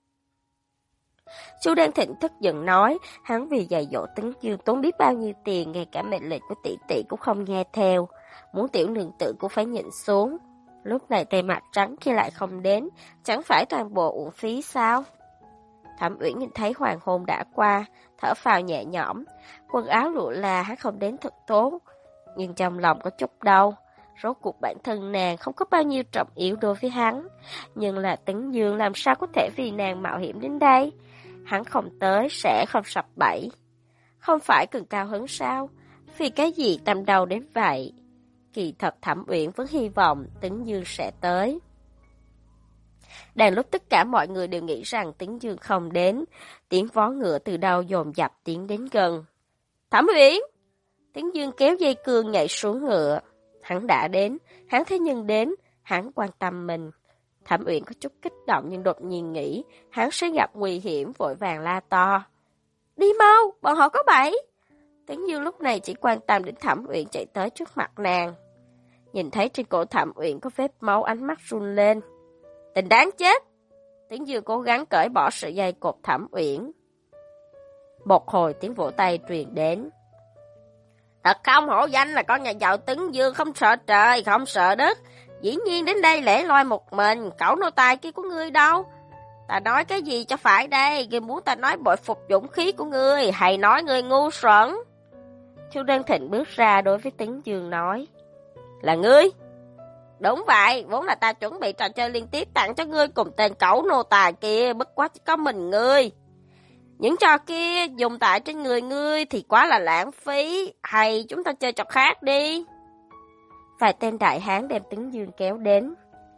Chu Đan Thịnh tức giận nói, hắn vì dạy dỗ Tấn Dương tốn biết bao nhiêu tiền, ngay cả mệnh lệnh của tỷ tỷ cũng không nghe theo, muốn tiểu nương tử cũng phải nhịn xuống. Lúc này tề mặt trắng khi lại không đến, chẳng phải toàn bộ uổng phí sao? Thẩm Uyển nhìn thấy hoàng hôn đã qua, thở phào nhẹ nhõm, quần áo lụa là hắn không đến thật tốt, nhưng trong lòng có chút đau. Rốt cuộc bản thân nàng không có bao nhiêu trọng yếu đối với hắn, nhưng là Tấn Dương làm sao có thể vì nàng mạo hiểm đến đây? Hắn không tới sẽ không sập bẫy. Không phải cần cao hứng sao? Vì cái gì tâm đau đến vậy? Kỳ thật Thẩm Uyển vẫn hy vọng Tấn Dương sẽ tới. Đang lúc tất cả mọi người đều nghĩ rằng Tấn Dương không đến, tiếng vó ngựa từ đâu dồn dập tiến đến gần. Thẩm Uyển! Tấn Dương kéo dây cương nhảy xuống ngựa. Hắn đã đến, hắn thế nhưng đến, hắn quan tâm mình. Thẩm Uyển có chút kích động nhưng đột nhiên nghĩ hắn sẽ gặp nguy hiểm, vội vàng la to. Đi mau, bọn họ có bẫy! Tấn Dương lúc này chỉ quan tâm đến Thẩm Uyển chạy tới trước mặt nàng. Nhìn thấy trên cổ Thẩm Uyển có vết máu, ánh mắt run lên. Tình đáng chết! Tấn Dương cố gắng cởi bỏ sợi dây cột Thẩm Uyển. Một hồi tiếng vỗ tay truyền đến. Thật không hổ danh là con nhà giàu Tấn Dương, không sợ trời, không sợ đất. Dĩ nhiên đến đây lẻ loi một mình, cẩu nô tài kia của ngươi đâu? Ta nói cái gì cho phải đây? Ngươi muốn ta nói bội phục dũng khí của ngươi, hay nói ngươi ngu xuẩn? Chu Đan Thịnh bước ra đối với Tấn Dương nói. Là ngươi? Đúng vậy, vốn là ta chuẩn bị trò chơi liên tiếp tặng cho ngươi cùng tên cẩu nô tài kia, bất quá chỉ có mình ngươi. Những trò kia dùng tại trên người ngươi thì quá là lãng phí, hay chúng ta chơi trò khác đi. Vài tên đại hán đem Tấn Dương kéo đến.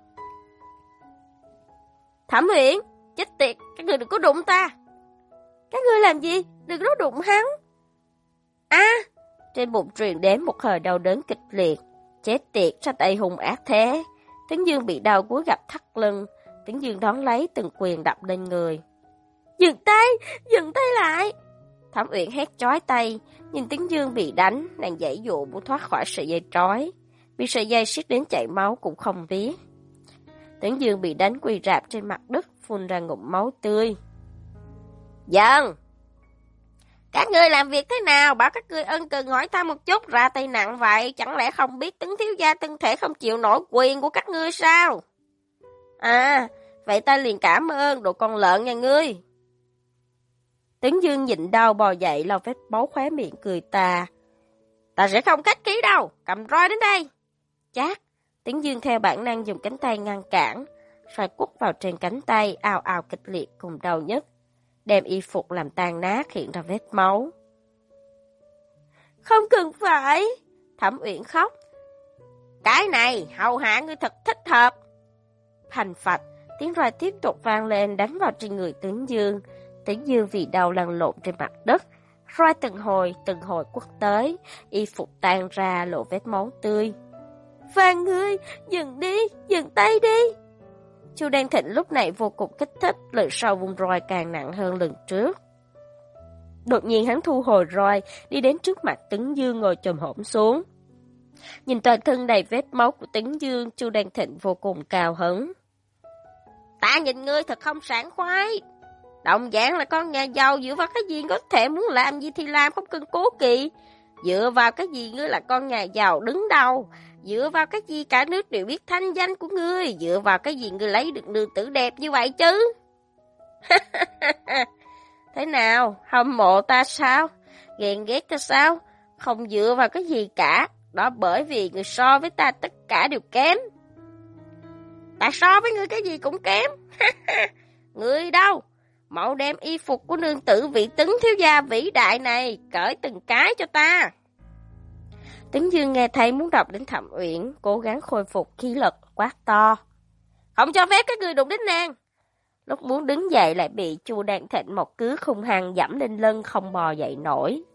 Thẩm Uyển, chết tiệt, các người đừng có đụng ta. Các ngươi làm gì? Đừng có đụng hắn. Trên bụng truyền đến một hơi đau đớn kịch liệt. Chết tiệt, sao tay hung ác thế? Tấn Dương bị đau cúi gập thắt lưng. Tấn Dương đón lấy từng quyền đập lên người. Dừng tay lại. Thẩm Uyển hét chói tay, nhìn Tấn Dương bị đánh, nàng giãy dụ muốn thoát khỏi sợi dây trói, bị sợi dây siết đến chảy máu cũng không biết. Tấn Dương bị đánh quỳ rạp trên mặt đất, phun ra ngụm máu tươi. Dân! Các ngươi làm việc thế nào? Bảo các ngươi ân cần hỏi thăm một chút, ra tay nặng vậy, chẳng lẽ không biết Tấn thiếu gia thân thể không chịu nổi quyền của các ngươi sao? À, vậy ta liền cảm ơn, đồ con lợn nha ngươi. Tấn Dương nhịn đau bò dậy, lau vết máu khóe miệng cười tà. Ta sẽ không khách khí đâu, cầm roi đến đây. Chát, Tấn Dương theo bản năng dùng cánh tay ngăn cản, roi quất vào trên cánh tay, ào ào kịch liệt cùng đau nhức, đem y phục làm tan nát hiện ra vết máu. Không cần phải, Thẩm Uyển khóc. Cái này, hầu hạ ngươi thật thích hợp. Phành phạch, tiếng roi tiếp tục vang lên đánh vào trên người Tấn Dương. Tấn Dương vì đau lăn lộn trên mặt đất, roi từng hồi quất tới, y phục tan ra lộ vết máu tươi. Phan ngươi, dừng đi, dừng tay đi. Chu Đan Thịnh lúc này vô cùng kích thích, lần sau vung roi càng nặng hơn lần trước. Đột nhiên hắn thu hồi roi, đi đến trước mặt Tấn Dương ngồi chồm hổm xuống. Nhìn toàn thân đầy vết máu của Tấn Dương, Chu Đan Thịnh vô cùng cao hứng. Ta nhìn ngươi thật không sảng khoái. Đồng dạng là con nhà giàu, dựa vào cái gì có thể muốn làm gì thì làm, không cần cố kỵ. Dựa vào cái gì ngươi là con nhà giàu đứng đầu? Dựa vào cái gì cả nước đều biết thanh danh của ngươi? Dựa vào cái gì ngươi lấy được nương tử đẹp như vậy chứ? Thế nào? Hâm mộ ta sao? Ghen ghét ta sao? Không dựa vào cái gì cả. Đó bởi vì người so với ta tất cả đều kém. Ta so với ngươi cái gì cũng kém. Ngươi đâu? Mau đem y phục của nương tử vị Tấn thiếu gia vĩ đại này cởi từng cái cho ta. Tấn Dương nghe thấy muốn đọc đến Thẩm Uyển, cố gắng khôi phục khí lực, quát to. Không cho phép các ngươi đụng đến nàng. Lúc muốn đứng dậy lại bị Chu Đan Thịnh một cước hung hăng dẫm lên lưng không bò dậy nổi.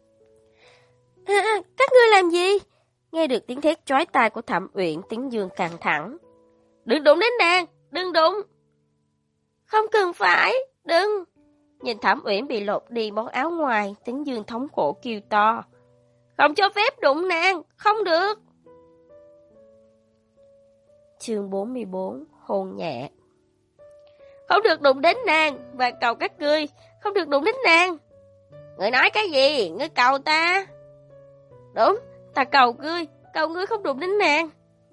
Các ngươi làm gì? Nghe được tiếng thét chói tai của Thẩm Uyển, Tấn Dương căng thẳng. Đừng đụng đến nàng, đừng đụng. Không cần phải, đừng. Nhìn Thẩm Uyển bị lột đi món áo ngoài, Tấn Dương thống khổ kêu to. Không cho phép đụng nàng, không được. Chương 44, hôn nhẹ. Không được đụng đến nàng, và cầu các ngươi, không được đụng đến nàng. Ngươi nói cái gì? Ngươi cầu ta? Đúng, ta cầu ngươi không đụng đến nàng.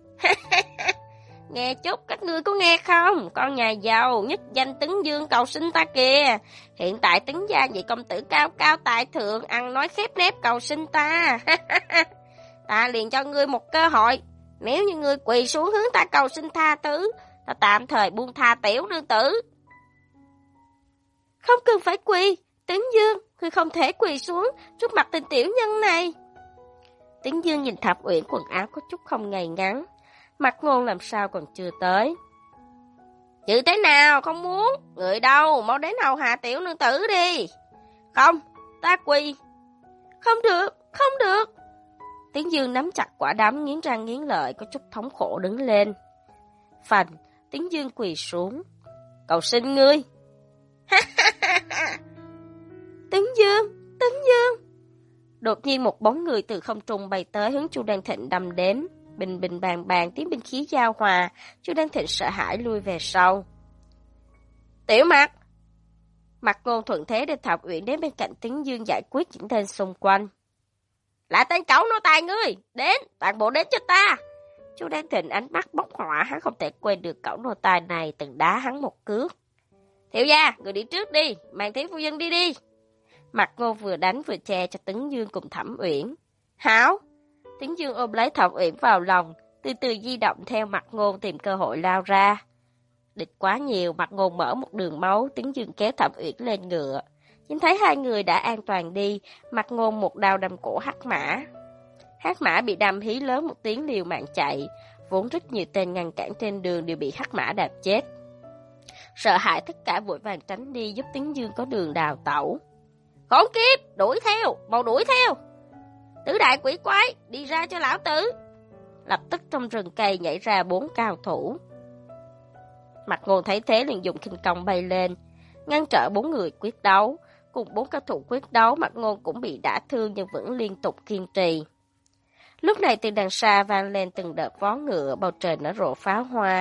Nghe chút, các ngươi có nghe không? Con nhà giàu, nhất danh Tấn Dương cầu xin ta kìa. Hiện tại Tấn gia vị công tử cao cao tại thượng, ăn nói khép nép cầu xin ta. Ta liền cho ngươi một cơ hội. Nếu như ngươi quỳ xuống hướng ta cầu xin tha thứ, ta tạm thời buông tha tiểu nương tử. Không cần phải quỳ, Tấn Dương, ngươi không thể quỳ xuống trước mặt tình tiểu nhân này. Tấn Dương nhìn Thẩm Uyển quần áo có chút không ngay ngắn. Mặt Ngôn làm sao còn chưa tới. Chứ thế nào, không muốn. Người đâu, mau đến hầu hạ tiểu nương tử đi. Không, ta quỳ. Không được, không được. Tấn Dương nắm chặt quả đấm, nghiến răng nghiến lợi, có chút thống khổ đứng lên. Phành, Tấn Dương quỳ xuống. Cầu xin ngươi. Tấn Dương. Đột nhiên một bóng người từ không trung bay tới hướng Chu Đan Thịnh đâm đến. Bình bình bàn bàn tiếng binh khí giao hòa, Chu Đan Thịnh sợ hãi lui về sau. Tiểu Mặc! Mặt Ngôn thuận thế để Thẩm Uyển đến bên cạnh Tấn Dương giải quyết những tên xung quanh. Là tên cẩu nô tài ngươi! Đến! Toàn bộ đến cho ta! Chu Đan Thịnh ánh mắt bốc hỏa, hắn không thể quên được cẩu nô tài này từng đá hắn một cước. Thiếu gia, người đi trước đi, mang thiếu phu nhân đi đi. Mặt Ngôn vừa đánh vừa che cho Tấn Dương cùng Thẩm Uyển. Hảo! Tấn Dương ôm lấy Thẩm Uyển vào lòng, từ từ di động theo Mặt Ngôn tìm cơ hội lao ra. Địch quá nhiều, Mặt Ngôn mở một đường máu, Tấn Dương kéo Thẩm Uyển lên ngựa. Nhìn thấy hai người đã an toàn đi, Mặt Ngôn một đao đâm cổ Hắc Mã. Hắc Mã bị đâm hí lớn một tiếng liều mạng chạy, vốn rất nhiều tên ngăn cản trên đường đều bị Hắc Mã đạp chết. Sợ hãi tất cả vội vàng tránh đi giúp Tấn Dương có đường đào tẩu. Khốn kiếp, đuổi theo, mau đuổi theo. Tứ đại quỷ quái, đi ra cho lão tử. Lập tức trong rừng cây nhảy ra 4 cao thủ. Mặt Ngôn thấy thế liền dùng khinh công bay lên, ngăn trở 4 người quyết đấu. Cùng 4 cao thủ quyết đấu, Mặt Ngôn cũng bị đả thương nhưng vẫn liên tục kiên trì. Lúc này từ đằng xa vang lên từng đợt vó ngựa, bầu trời nở rộ pháo hoa.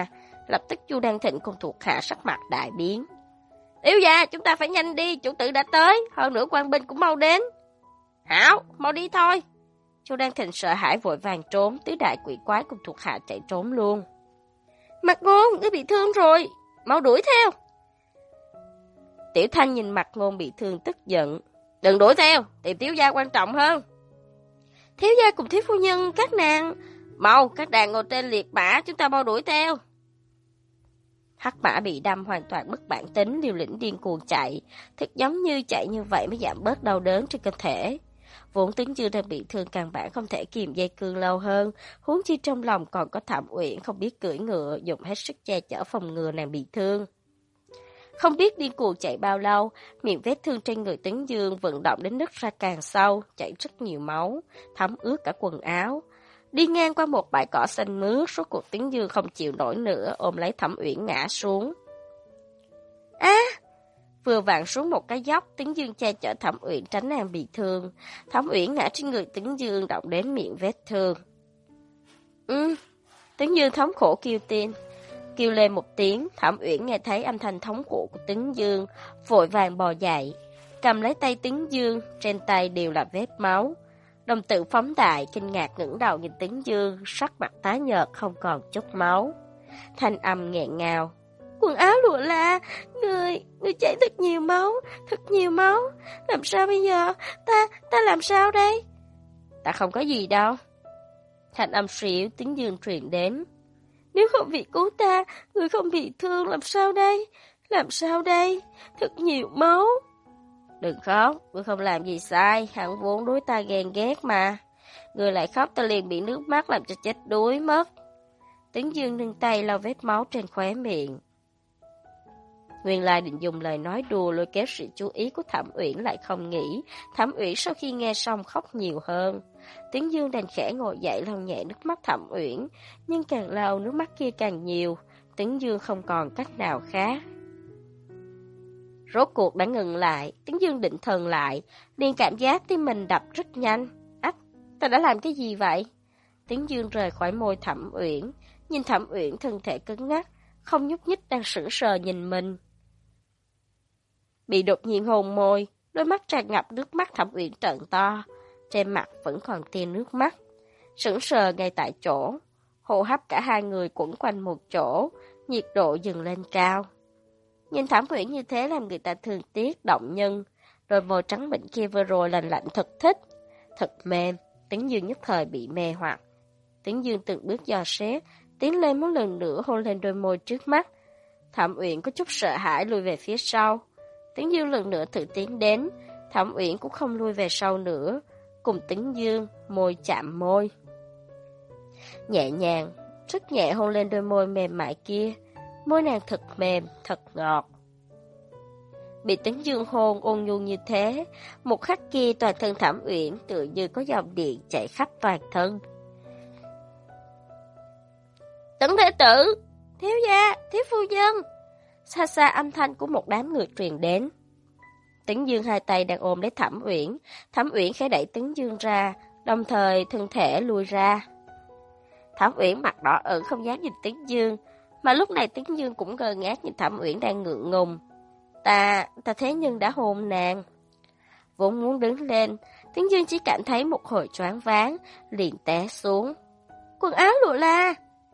Lập tức Chu Đan Thịnh cùng thuộc hạ sắc mặt đại biến. Tiểu gia, chúng ta phải nhanh đi, chủ tử đã tới, hơn nữa quan binh cũng mau đến. Hảo, mau đi thôi. Chu Đan Thịnh sợ hãi vội vàng trốn, tứ đại quỷ quái cùng thuộc hạ chạy trốn luôn. Mặt Ngôn, ngươi bị thương rồi, mau đuổi theo. Tiểu Thanh nhìn Mặt Ngôn bị thương tức giận. Đừng đuổi theo, tìm thiếu gia quan trọng hơn. Thiếu gia cùng thiếu phu nhân, các nàng. Mau, các nàng ngồi trên liệt mã, chúng ta mau đuổi theo. Hắc mã bị đâm hoàn toàn mất bản tính, liều lĩnh điên cuồng chạy. Thật giống như chạy như vậy mới giảm bớt đau đớn trên cơ thể. Vốn Tấn Dương đang bị thương căn bản không thể kiềm dây cương lâu hơn, huống chi trong lòng còn có Thẩm Uyển không biết cưỡi ngựa, dùng hết sức che chở phòng ngừa nàng bị thương. Không biết điên cuồng chạy bao lâu, miệng vết thương trên người Tấn Dương vận động đến nứt ra càng sâu, chảy rất nhiều máu, thấm ướt cả quần áo. Đi ngang qua một bãi cỏ xanh mướt, rốt cuộc Tấn Dương không chịu nổi nữa, ôm lấy Thẩm Uyển ngã xuống. Vừa vặn xuống một cái dốc, Tấn Dương che chở Thẩm Uyển tránh nàng bị thương. Thẩm Uyển ngã trên người Tấn Dương động đến miệng vết thương. Tấn Dương thống khổ kêu lên một tiếng. Thẩm Uyển nghe thấy âm thanh thống khổ của Tấn Dương, vội vàng bò dậy, cầm lấy tay Tấn Dương, trên tay đều là vết máu. Đồng tử phóng đại, kinh ngạc ngẩng đầu nhìn Tấn Dương, sắc mặt tái nhợt không còn chút máu. Thanh âm nghẹn ngào. Quần áo lụa la, người chảy thật nhiều máu, làm sao bây giờ, ta làm sao đây? Ta không có gì đâu. Thanh âm suy yếu Tấn Dương truyền đến. Nếu không vì cứu ta, người không bị thương làm sao đây, thật nhiều máu. Đừng khóc, người không làm gì sai, hắn vốn đối ta ghen ghét mà. Người lại khóc ta liền bị nước mắt làm cho chết đuối mất. Tấn Dương nâng tay lau vết máu trên khóe miệng. Nguyên lai định dùng lời nói đùa lôi kéo sự chú ý của Thẩm Uyển lại không nghĩ. Thẩm Uyển sau khi nghe xong khóc nhiều hơn. Tấn Dương đành khẽ ngồi dậy lau nhẹ nước mắt Thẩm Uyển, nhưng càng lau nước mắt kia càng nhiều. Tấn Dương không còn cách nào khác. Rốt cuộc đã ngừng lại, Tấn Dương định thần lại, liền cảm giác tim mình đập rất nhanh. Ta đã làm cái gì vậy? Tấn Dương rời khỏi môi Thẩm Uyển, nhìn Thẩm Uyển thân thể cứng ngắc, không nhúc nhích đang sững sờ nhìn mình. Bị đột nhiên hôn môi, đôi mắt tràn ngập nước mắt Thẩm Uyển trợn to, trên mặt vẫn còn tia nước mắt. Sững sờ ngay tại chỗ, hô hấp cả hai người quẩn quanh một chỗ, nhiệt độ dần lên cao. Nhìn Thẩm Uyển như thế làm người ta thương tiếc, động nhân, đôi môi trắng bệnh kia vừa rồi lành lạnh thật thích, thật mềm. Tấn Dương nhất thời bị mê hoặc. Tấn Dương từng bước dò xét, tiến lên một lần nữa hôn lên đôi môi trước mắt. Thẩm Uyển có chút sợ hãi lùi về phía sau. Tấn Dương lần nữa thử tiến đến, Thẩm Uyển cũng không lui về sau nữa, cùng Tấn Dương môi chạm môi. Nhẹ nhàng, rất nhẹ hôn lên đôi môi mềm mại kia, môi nàng thật mềm, thật ngọt. Bị Tấn Dương hôn ôn nhu như thế, một khắc kia toàn thân Thẩm Uyển tựa như có dòng điện chạy khắp toàn thân. Tấn Thế Tử, thiếu gia, thiếu phu nhân. Xa xa âm thanh của một đám người truyền đến. Tấn Dương hai tay đang ôm lấy Thẩm Uyển khẽ đẩy Tấn Dương ra, đồng thời thân thể lùi ra. Thẩm Uyển mặt đỏ ửng không dám nhìn Tấn Dương, mà lúc này Tấn Dương cũng ngơ ngác nhìn Thẩm Uyển đang ngượng ngùng. Ta thế nhưng đã hôn nàng. Vốn muốn đứng lên, Tấn Dương chỉ cảm thấy một hồi choáng váng, liền té xuống. Quần áo lụa la.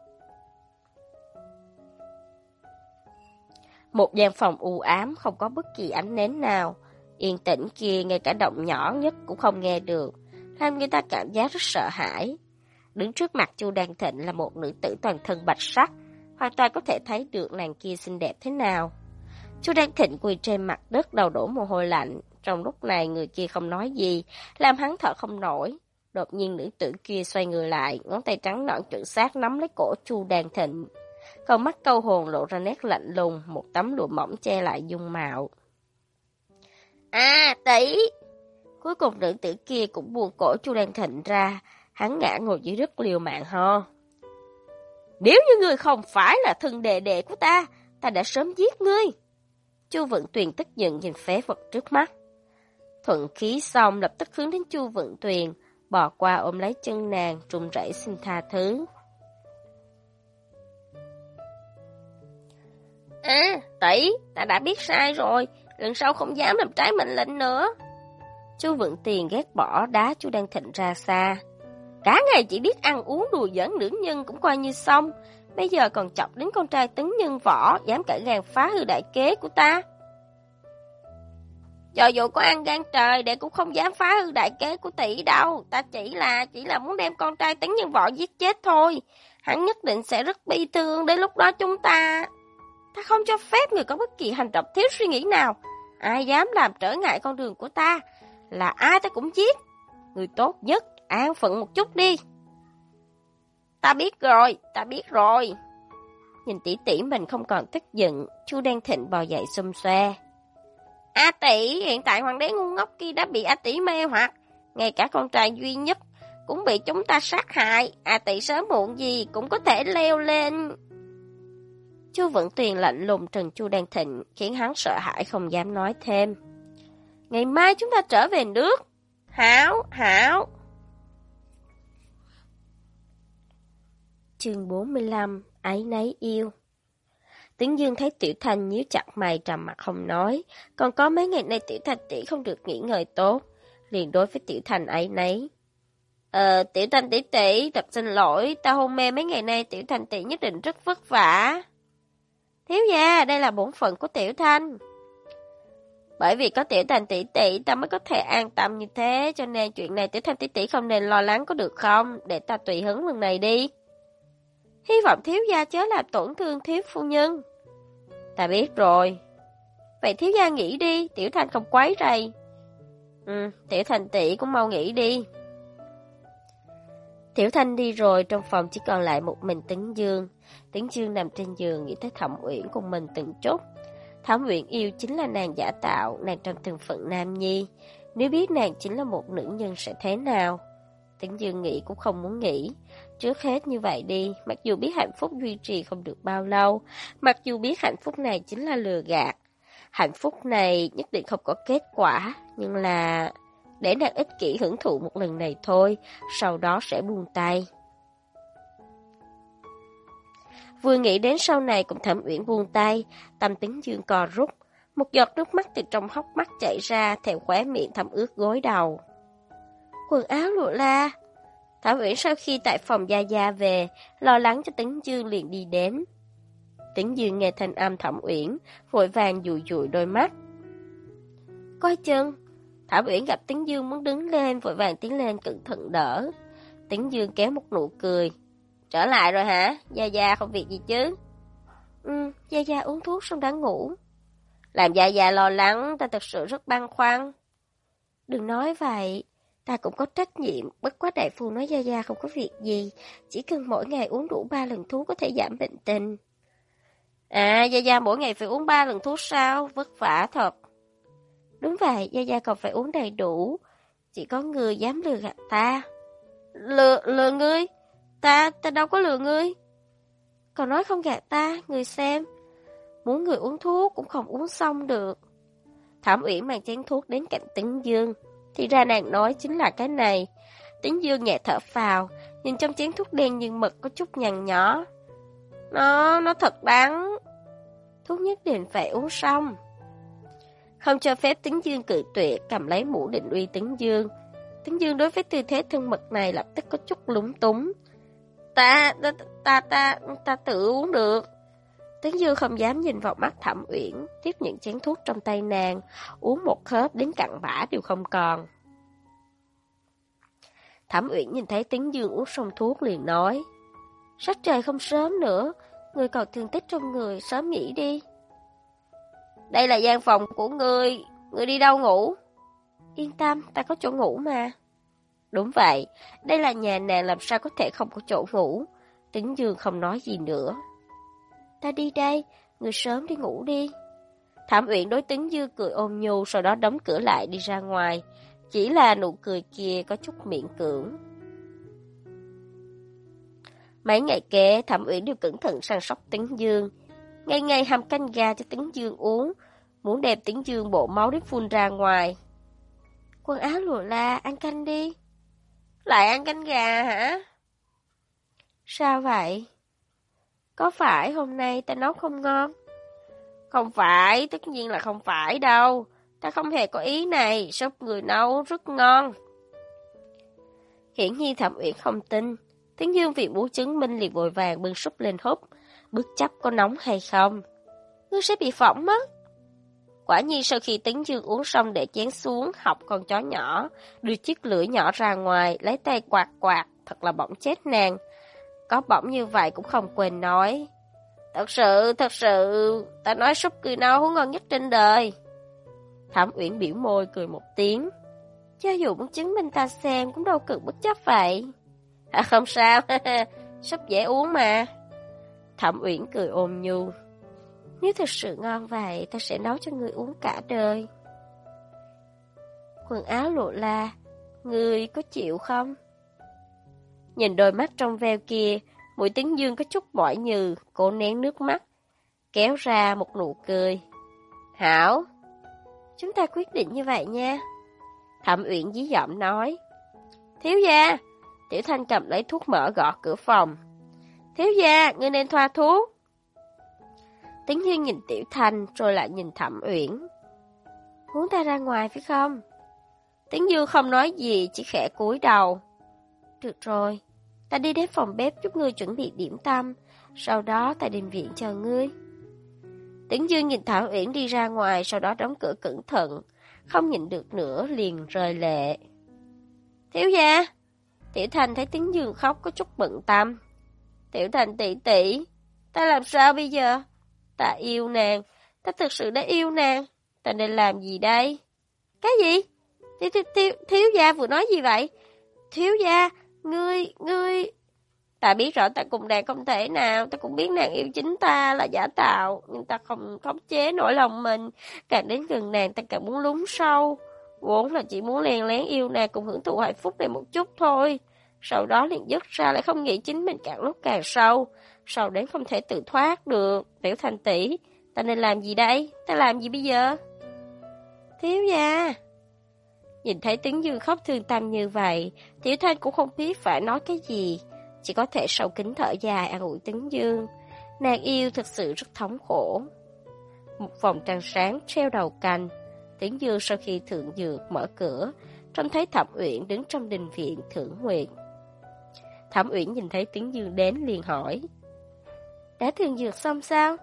Một gian phòng u ám không có bất kỳ ánh nến nào, yên tĩnh kia ngay cả động nhỏ nhất cũng không nghe được, làm người ta cảm giác rất sợ hãi. Đứng trước mặt Chu Đan Thịnh là một nữ tử toàn thân bạch sắc, hoàn toàn có thể thấy được nàng kia xinh đẹp thế nào. Chu Đan Thịnh quỳ trên mặt đất đầu đổ mồ hôi lạnh, trong lúc này người kia không nói gì, làm hắn thở không nổi. Đột nhiên nữ tử kia xoay người lại, ngón tay trắng nõn chuẩn xác nắm lấy cổ Chu Đan Thịnh. Con mắt câu hồn lộ ra nét lạnh lùng, một tấm lụa mỏng che lại dung mạo. Tỷ! Cuối cùng nữ tử kia cũng buông cổ Chu Đan Thịnh ra, hắn ngã ngồi dưới đất liều mạng ho. Nếu như ngươi không phải là thân đệ đệ của ta đã sớm giết ngươi. Chu Vận Tuyền tức giận nhìn phế vật trước mắt. Thuận khí xong lập tức hướng đến Chu Vận Tuyền, bò qua ôm lấy chân nàng, run rẩy xin tha thứ. tỷ, ta đã biết sai rồi, lần sau không dám làm trái mệnh lệnh nữa. Chu Vượng Tiền ghét bỏ đá Chu Đan Thịnh ra xa. Cả ngày chỉ biết ăn uống đùa giỡn nữ nhân cũng coi như xong, bây giờ còn chọc đến con trai Tấn Nhân Võ, dám cả gan phá hư đại kế của ta. Cho dù có ăn gan trời, đệ cũng không dám phá hư đại kế của tỷ đâu, ta chỉ là muốn đem con trai Tấn Nhân Võ giết chết thôi. Hắn nhất định sẽ rất bi thương, đến lúc đó ta không cho phép người có bất kỳ hành động thiếu suy nghĩ nào. Ai dám làm trở ngại con đường của ta, là ai ta cũng giết. Người tốt nhất, an phận một chút đi. Ta biết rồi. Nhìn tỷ tỷ mình không còn tức giận, Chu Đan Thịnh bò dậy xum xoe. A tỷ, hiện tại hoàng đế ngu ngốc kia đã bị A tỷ mê hoặc, ngay cả con trai duy nhất cũng bị chúng ta sát hại. A tỷ sớm muộn gì cũng có thể leo lên. Chu Vận Tuyền lạnh lùng trừng Chu Đan Thịnh, khiến hắn sợ hãi không dám nói thêm. Ngày mai chúng ta trở về nước. Hảo. Chương 45, áy náy yêu. Tĩnh Dương thấy Tiểu Thanh nhíu chặt mày trầm mặt không nói, còn có mấy ngày nay Tiểu Thanh tỷ không được nghỉ ngơi tốt, liền đối với Tiểu Thanh áy náy. Tiểu Thanh tỷ, thật xin lỗi, ta hôn mê mấy ngày nay, Tiểu Thanh tỷ nhất định rất vất vả. Thiếu gia, đây là bổn phận của Tiểu Thanh. Bởi vì có Tiểu Thanh tỷ ta mới có thể an tâm như thế, cho nên chuyện này Tiểu Thanh tỷ không nên lo lắng có được không, để ta tùy hứng lần này đi. Hy vọng thiếu gia chớ làm tổn thương thiếu phu nhân. Ta biết rồi. Vậy thiếu gia nghỉ đi, Tiểu Thanh không quấy rầy. Tiểu Thanh tỷ cũng mau nghỉ đi. Tiểu Thanh đi rồi, trong phòng chỉ còn lại một mình Tĩnh Dương. Tĩnh Dương nằm trên giường nghĩ tới Thẩm Uyển cùng mình từng chút. Thẩm Uyển yêu chính là nàng giả tạo, nàng trong thân phận nam nhi. Nếu biết nàng chính là một nữ nhân sẽ thế nào? Tĩnh Dương nghĩ cũng không muốn nghĩ. Trước hết như vậy đi, mặc dù biết hạnh phúc duy trì không được bao lâu, mặc dù biết hạnh phúc này chính là lừa gạt, hạnh phúc này nhất định không có kết quả, nhưng là để nàng ích kỷ hưởng thụ một lần này thôi, sau đó sẽ buông tay. Vừa nghĩ đến sau này cùng Thẩm Uyển buông tay, tâm Tĩnh Dương co rút, một giọt nước mắt từ trong hốc mắt chảy ra, theo khóe miệng thấm ướt gối đầu. Quần áo lụa la. Thẩm Uyển sau khi tại phòng Gia Gia về, lo lắng cho Tĩnh Dương liền đi đến. Tĩnh Dương nghe thanh âm Thẩm Uyển, vội vàng dụi đôi mắt. Coi chừng. Thẩm Uyển gặp Tĩnh Dương muốn đứng lên, vội vàng tiến lên cẩn thận đỡ. Tĩnh Dương kéo một nụ cười. Trở lại rồi hả? Gia Gia không việc gì chứ? Gia Gia uống thuốc xong đã ngủ. Làm Gia Gia lo lắng, ta thật sự rất băn khoăn. Đừng nói vậy. Ta cũng có trách nhiệm, bất quá đại phu nói Gia Gia không có việc gì, chỉ cần mỗi ngày uống đủ 3 lần thuốc có thể giảm bệnh tình. Gia Gia mỗi ngày phải uống 3 lần thuốc sao? Vất vả thật. Đúng vậy, Gia Gia còn phải uống đầy đủ, chỉ có người dám lừa gạt ta. Lừa ngươi? Ta đâu có lừa ngươi. Còn nói không gạt ta, người xem. Muốn người uống thuốc cũng không uống xong được. Thẩm Uyển mang chén thuốc đến cạnh Tĩnh Dương. Thì ra nàng nói chính là cái này. Tĩnh Dương nhẹ thở phào, nhìn trong chén thuốc đen như mực có chút nhăn nhó. Nó thật đắng. Thuốc nhất định phải uống xong. Không cho phép Tĩnh Dương cự tuyệt, cầm lấy mũ định uy Tĩnh Dương. Tĩnh Dương đối với tư thế thân mật này lập tức có chút lúng túng. Ta tự uống được. Tĩnh Dương không dám nhìn vào mắt Thẩm Uyển, tiếp nhận chén thuốc trong tay nàng, uống một hớp đến cặn bã đều không còn. Thẩm Uyển nhìn thấy Tĩnh Dương uống xong thuốc liền nói, sắc trời không sớm nữa, người còn thương tích trong người, sớm nghỉ đi. Đây là gian phòng của ngươi đi đâu ngủ? Yên tâm, ta có chỗ ngủ mà. Đúng vậy, đây là nhà nàng làm sao có thể không có chỗ ngủ. Tĩnh Dương không nói gì nữa. Ta đi đây, người sớm đi ngủ đi. Thẩm Uyển đối Tĩnh Dương cười ôn nhu, sau đó đóng cửa lại đi ra ngoài. Chỉ là nụ cười kia có chút miễn cưỡng. Mấy ngày kế, Thẩm Uyển đều cẩn thận săn sóc Tĩnh Dương. Ngày ngày hầm canh gà cho Tĩnh Dương uống, muốn đem Tĩnh Dương bộ máu đến phun ra ngoài. Quần áo lụa la, ăn canh đi. Lại ăn canh gà hả? Sao vậy? Có phải hôm nay ta nấu không ngon? Không phải, tất nhiên là không phải đâu. Ta không hề có ý này, súp người nấu rất ngon. Hiển nhiên Thẩm Uyển không tin. Tấn Dương vì muốn chứng minh liền vội vàng bưng súp lên húp. Bước chấp có nóng hay không? Ngươi sẽ bị phỏng mất. Quả nhiên sau khi Tấn Dương uống xong để chén xuống, học con chó nhỏ, đưa chiếc lưỡi nhỏ ra ngoài, lấy tay quạt quạt, thật là bỏng chết nàng. Có bỏng như vậy cũng không quên nói. Thật sự, ta nói súp cười nấu ngon nhất trên đời. Thẩm Uyển biểu môi cười một tiếng. Cho dù muốn chứng minh ta xem cũng đâu cần bất chấp vậy. Không sao, súp dễ uống mà. Thẩm Uyển cười ôm nhu. Nếu thật sự ngon vậy, ta sẽ nấu cho ngươi uống cả đời. Quần áo lộ la, ngươi có chịu không? Nhìn đôi mắt trong veo kia, Mũi Tấn Dương có chút mỏi nhừ, cố nén nước mắt, kéo ra một nụ cười. Hảo, chúng ta quyết định như vậy nha. Thẩm Uyển dí dỏm nói. Thiếu gia, Tiểu Thanh cầm lấy thuốc mỡ gõ cửa phòng. Thiếu gia, ngươi nên thoa thuốc. Tấn Dương nhìn Tiểu Thanh rồi lại nhìn Thẩm Uyển. Muốn ta ra ngoài phải không? Tấn Dương không nói gì, chỉ khẽ cúi đầu. Được rồi, ta đi đến phòng bếp giúp ngươi chuẩn bị điểm tâm, sau đó ta định viện chờ ngươi. Tấn Dương nhìn Thẩm Uyển đi ra ngoài, sau đó đóng cửa cẩn thận, không nhịn được nữa liền rơi lệ. Thiếu gia, Tiểu Thanh thấy Tấn Dương khóc có chút bận tâm. Tiểu Thanh tỷ tỷ, ta làm sao bây giờ? Ta yêu nàng, ta thực sự đã yêu nàng, ta nên làm gì đây? Cái gì? Thiếu gia vừa nói gì vậy? Thiếu gia, ngươi... Ta biết rõ ta cùng nàng không thể nào, ta cũng biết nàng yêu chính ta là giả tạo, nhưng ta không khống chế nỗi lòng mình. Càng đến gần nàng ta càng muốn lún sâu. Vốn là chỉ muốn lén lén yêu nàng cùng hưởng thụ hạnh phúc này một chút thôi. Sau đó liền dứt ra lại không nghĩ chính mình càng lúc càng sâu. Sâu đến không thể tự thoát được. Tiểu Thanh tỷ, ta nên làm gì đây? Ta làm gì bây giờ? Thiếu gia. Nhìn thấy Tấn Dương khóc thương tâm như vậy, Tiểu Thanh cũng không biết phải nói cái gì. Chỉ có thể sâu kín thở dài an ủi Tấn Dương. Nàng yêu thực sự rất thống khổ. Một vòng trăng sáng treo đầu cành. Tấn Dương sau khi thượng dược mở cửa, trông thấy Thẩm Uyển đứng trong đình viện thưởng nguyện. Thẩm Uyển nhìn thấy Tấn Dương đến liền hỏi. Đã thượng dược xong sao?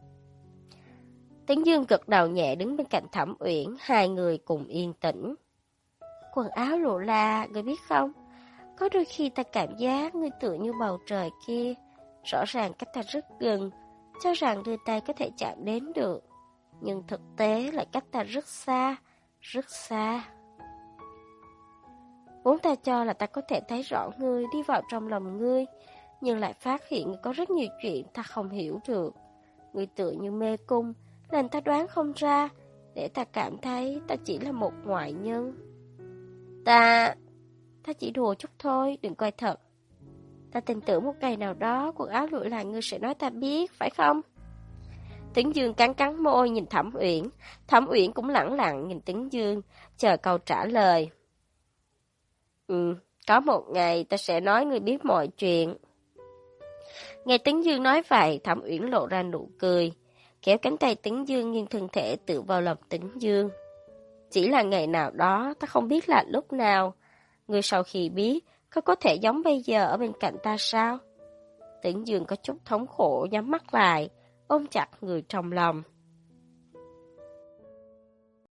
Tấn Dương gật đầu nhẹ đứng bên cạnh Thẩm Uyển, hai người cùng yên tĩnh. Quần áo lộ la, người biết không? Có đôi khi ta cảm giác ngươi tựa như bầu trời kia, rõ ràng cách ta rất gần, cho rằng đưa tay có thể chạm đến được, nhưng thực tế lại cách ta rất xa, rất xa. Vốn ta cho là ta có thể thấy rõ ngươi, đi vào trong lòng ngươi, nhưng lại phát hiện ngươi có rất nhiều chuyện ta không hiểu được. Ngươi tựa như mê cung, làm ta đoán không ra, để ta cảm thấy ta chỉ là một ngoại nhân. Ta chỉ đùa chút thôi, đừng coi thật. Ta tin tưởng một ngày nào đó quần áo lụa là ngươi sẽ nói ta biết, phải không? Tấn Dương cắn môi nhìn Thẩm Uyển. Thẩm Uyển cũng lẳng lặng nhìn Tấn Dương, chờ câu trả lời. Có một ngày ta sẽ nói ngươi biết mọi chuyện. Nghe Tấn Dương nói vậy, Thẩm Uyển lộ ra nụ cười, kéo cánh tay Tấn Dương nghiêng thân thể tựa vào lòng Tấn Dương. Chỉ là ngày nào đó, ta không biết là lúc nào. Ngươi sau khi biết, có thể giống bây giờ ở bên cạnh ta sao? Tấn Dương có chút thống khổ nhắm mắt lại, ôm chặt người trong lòng.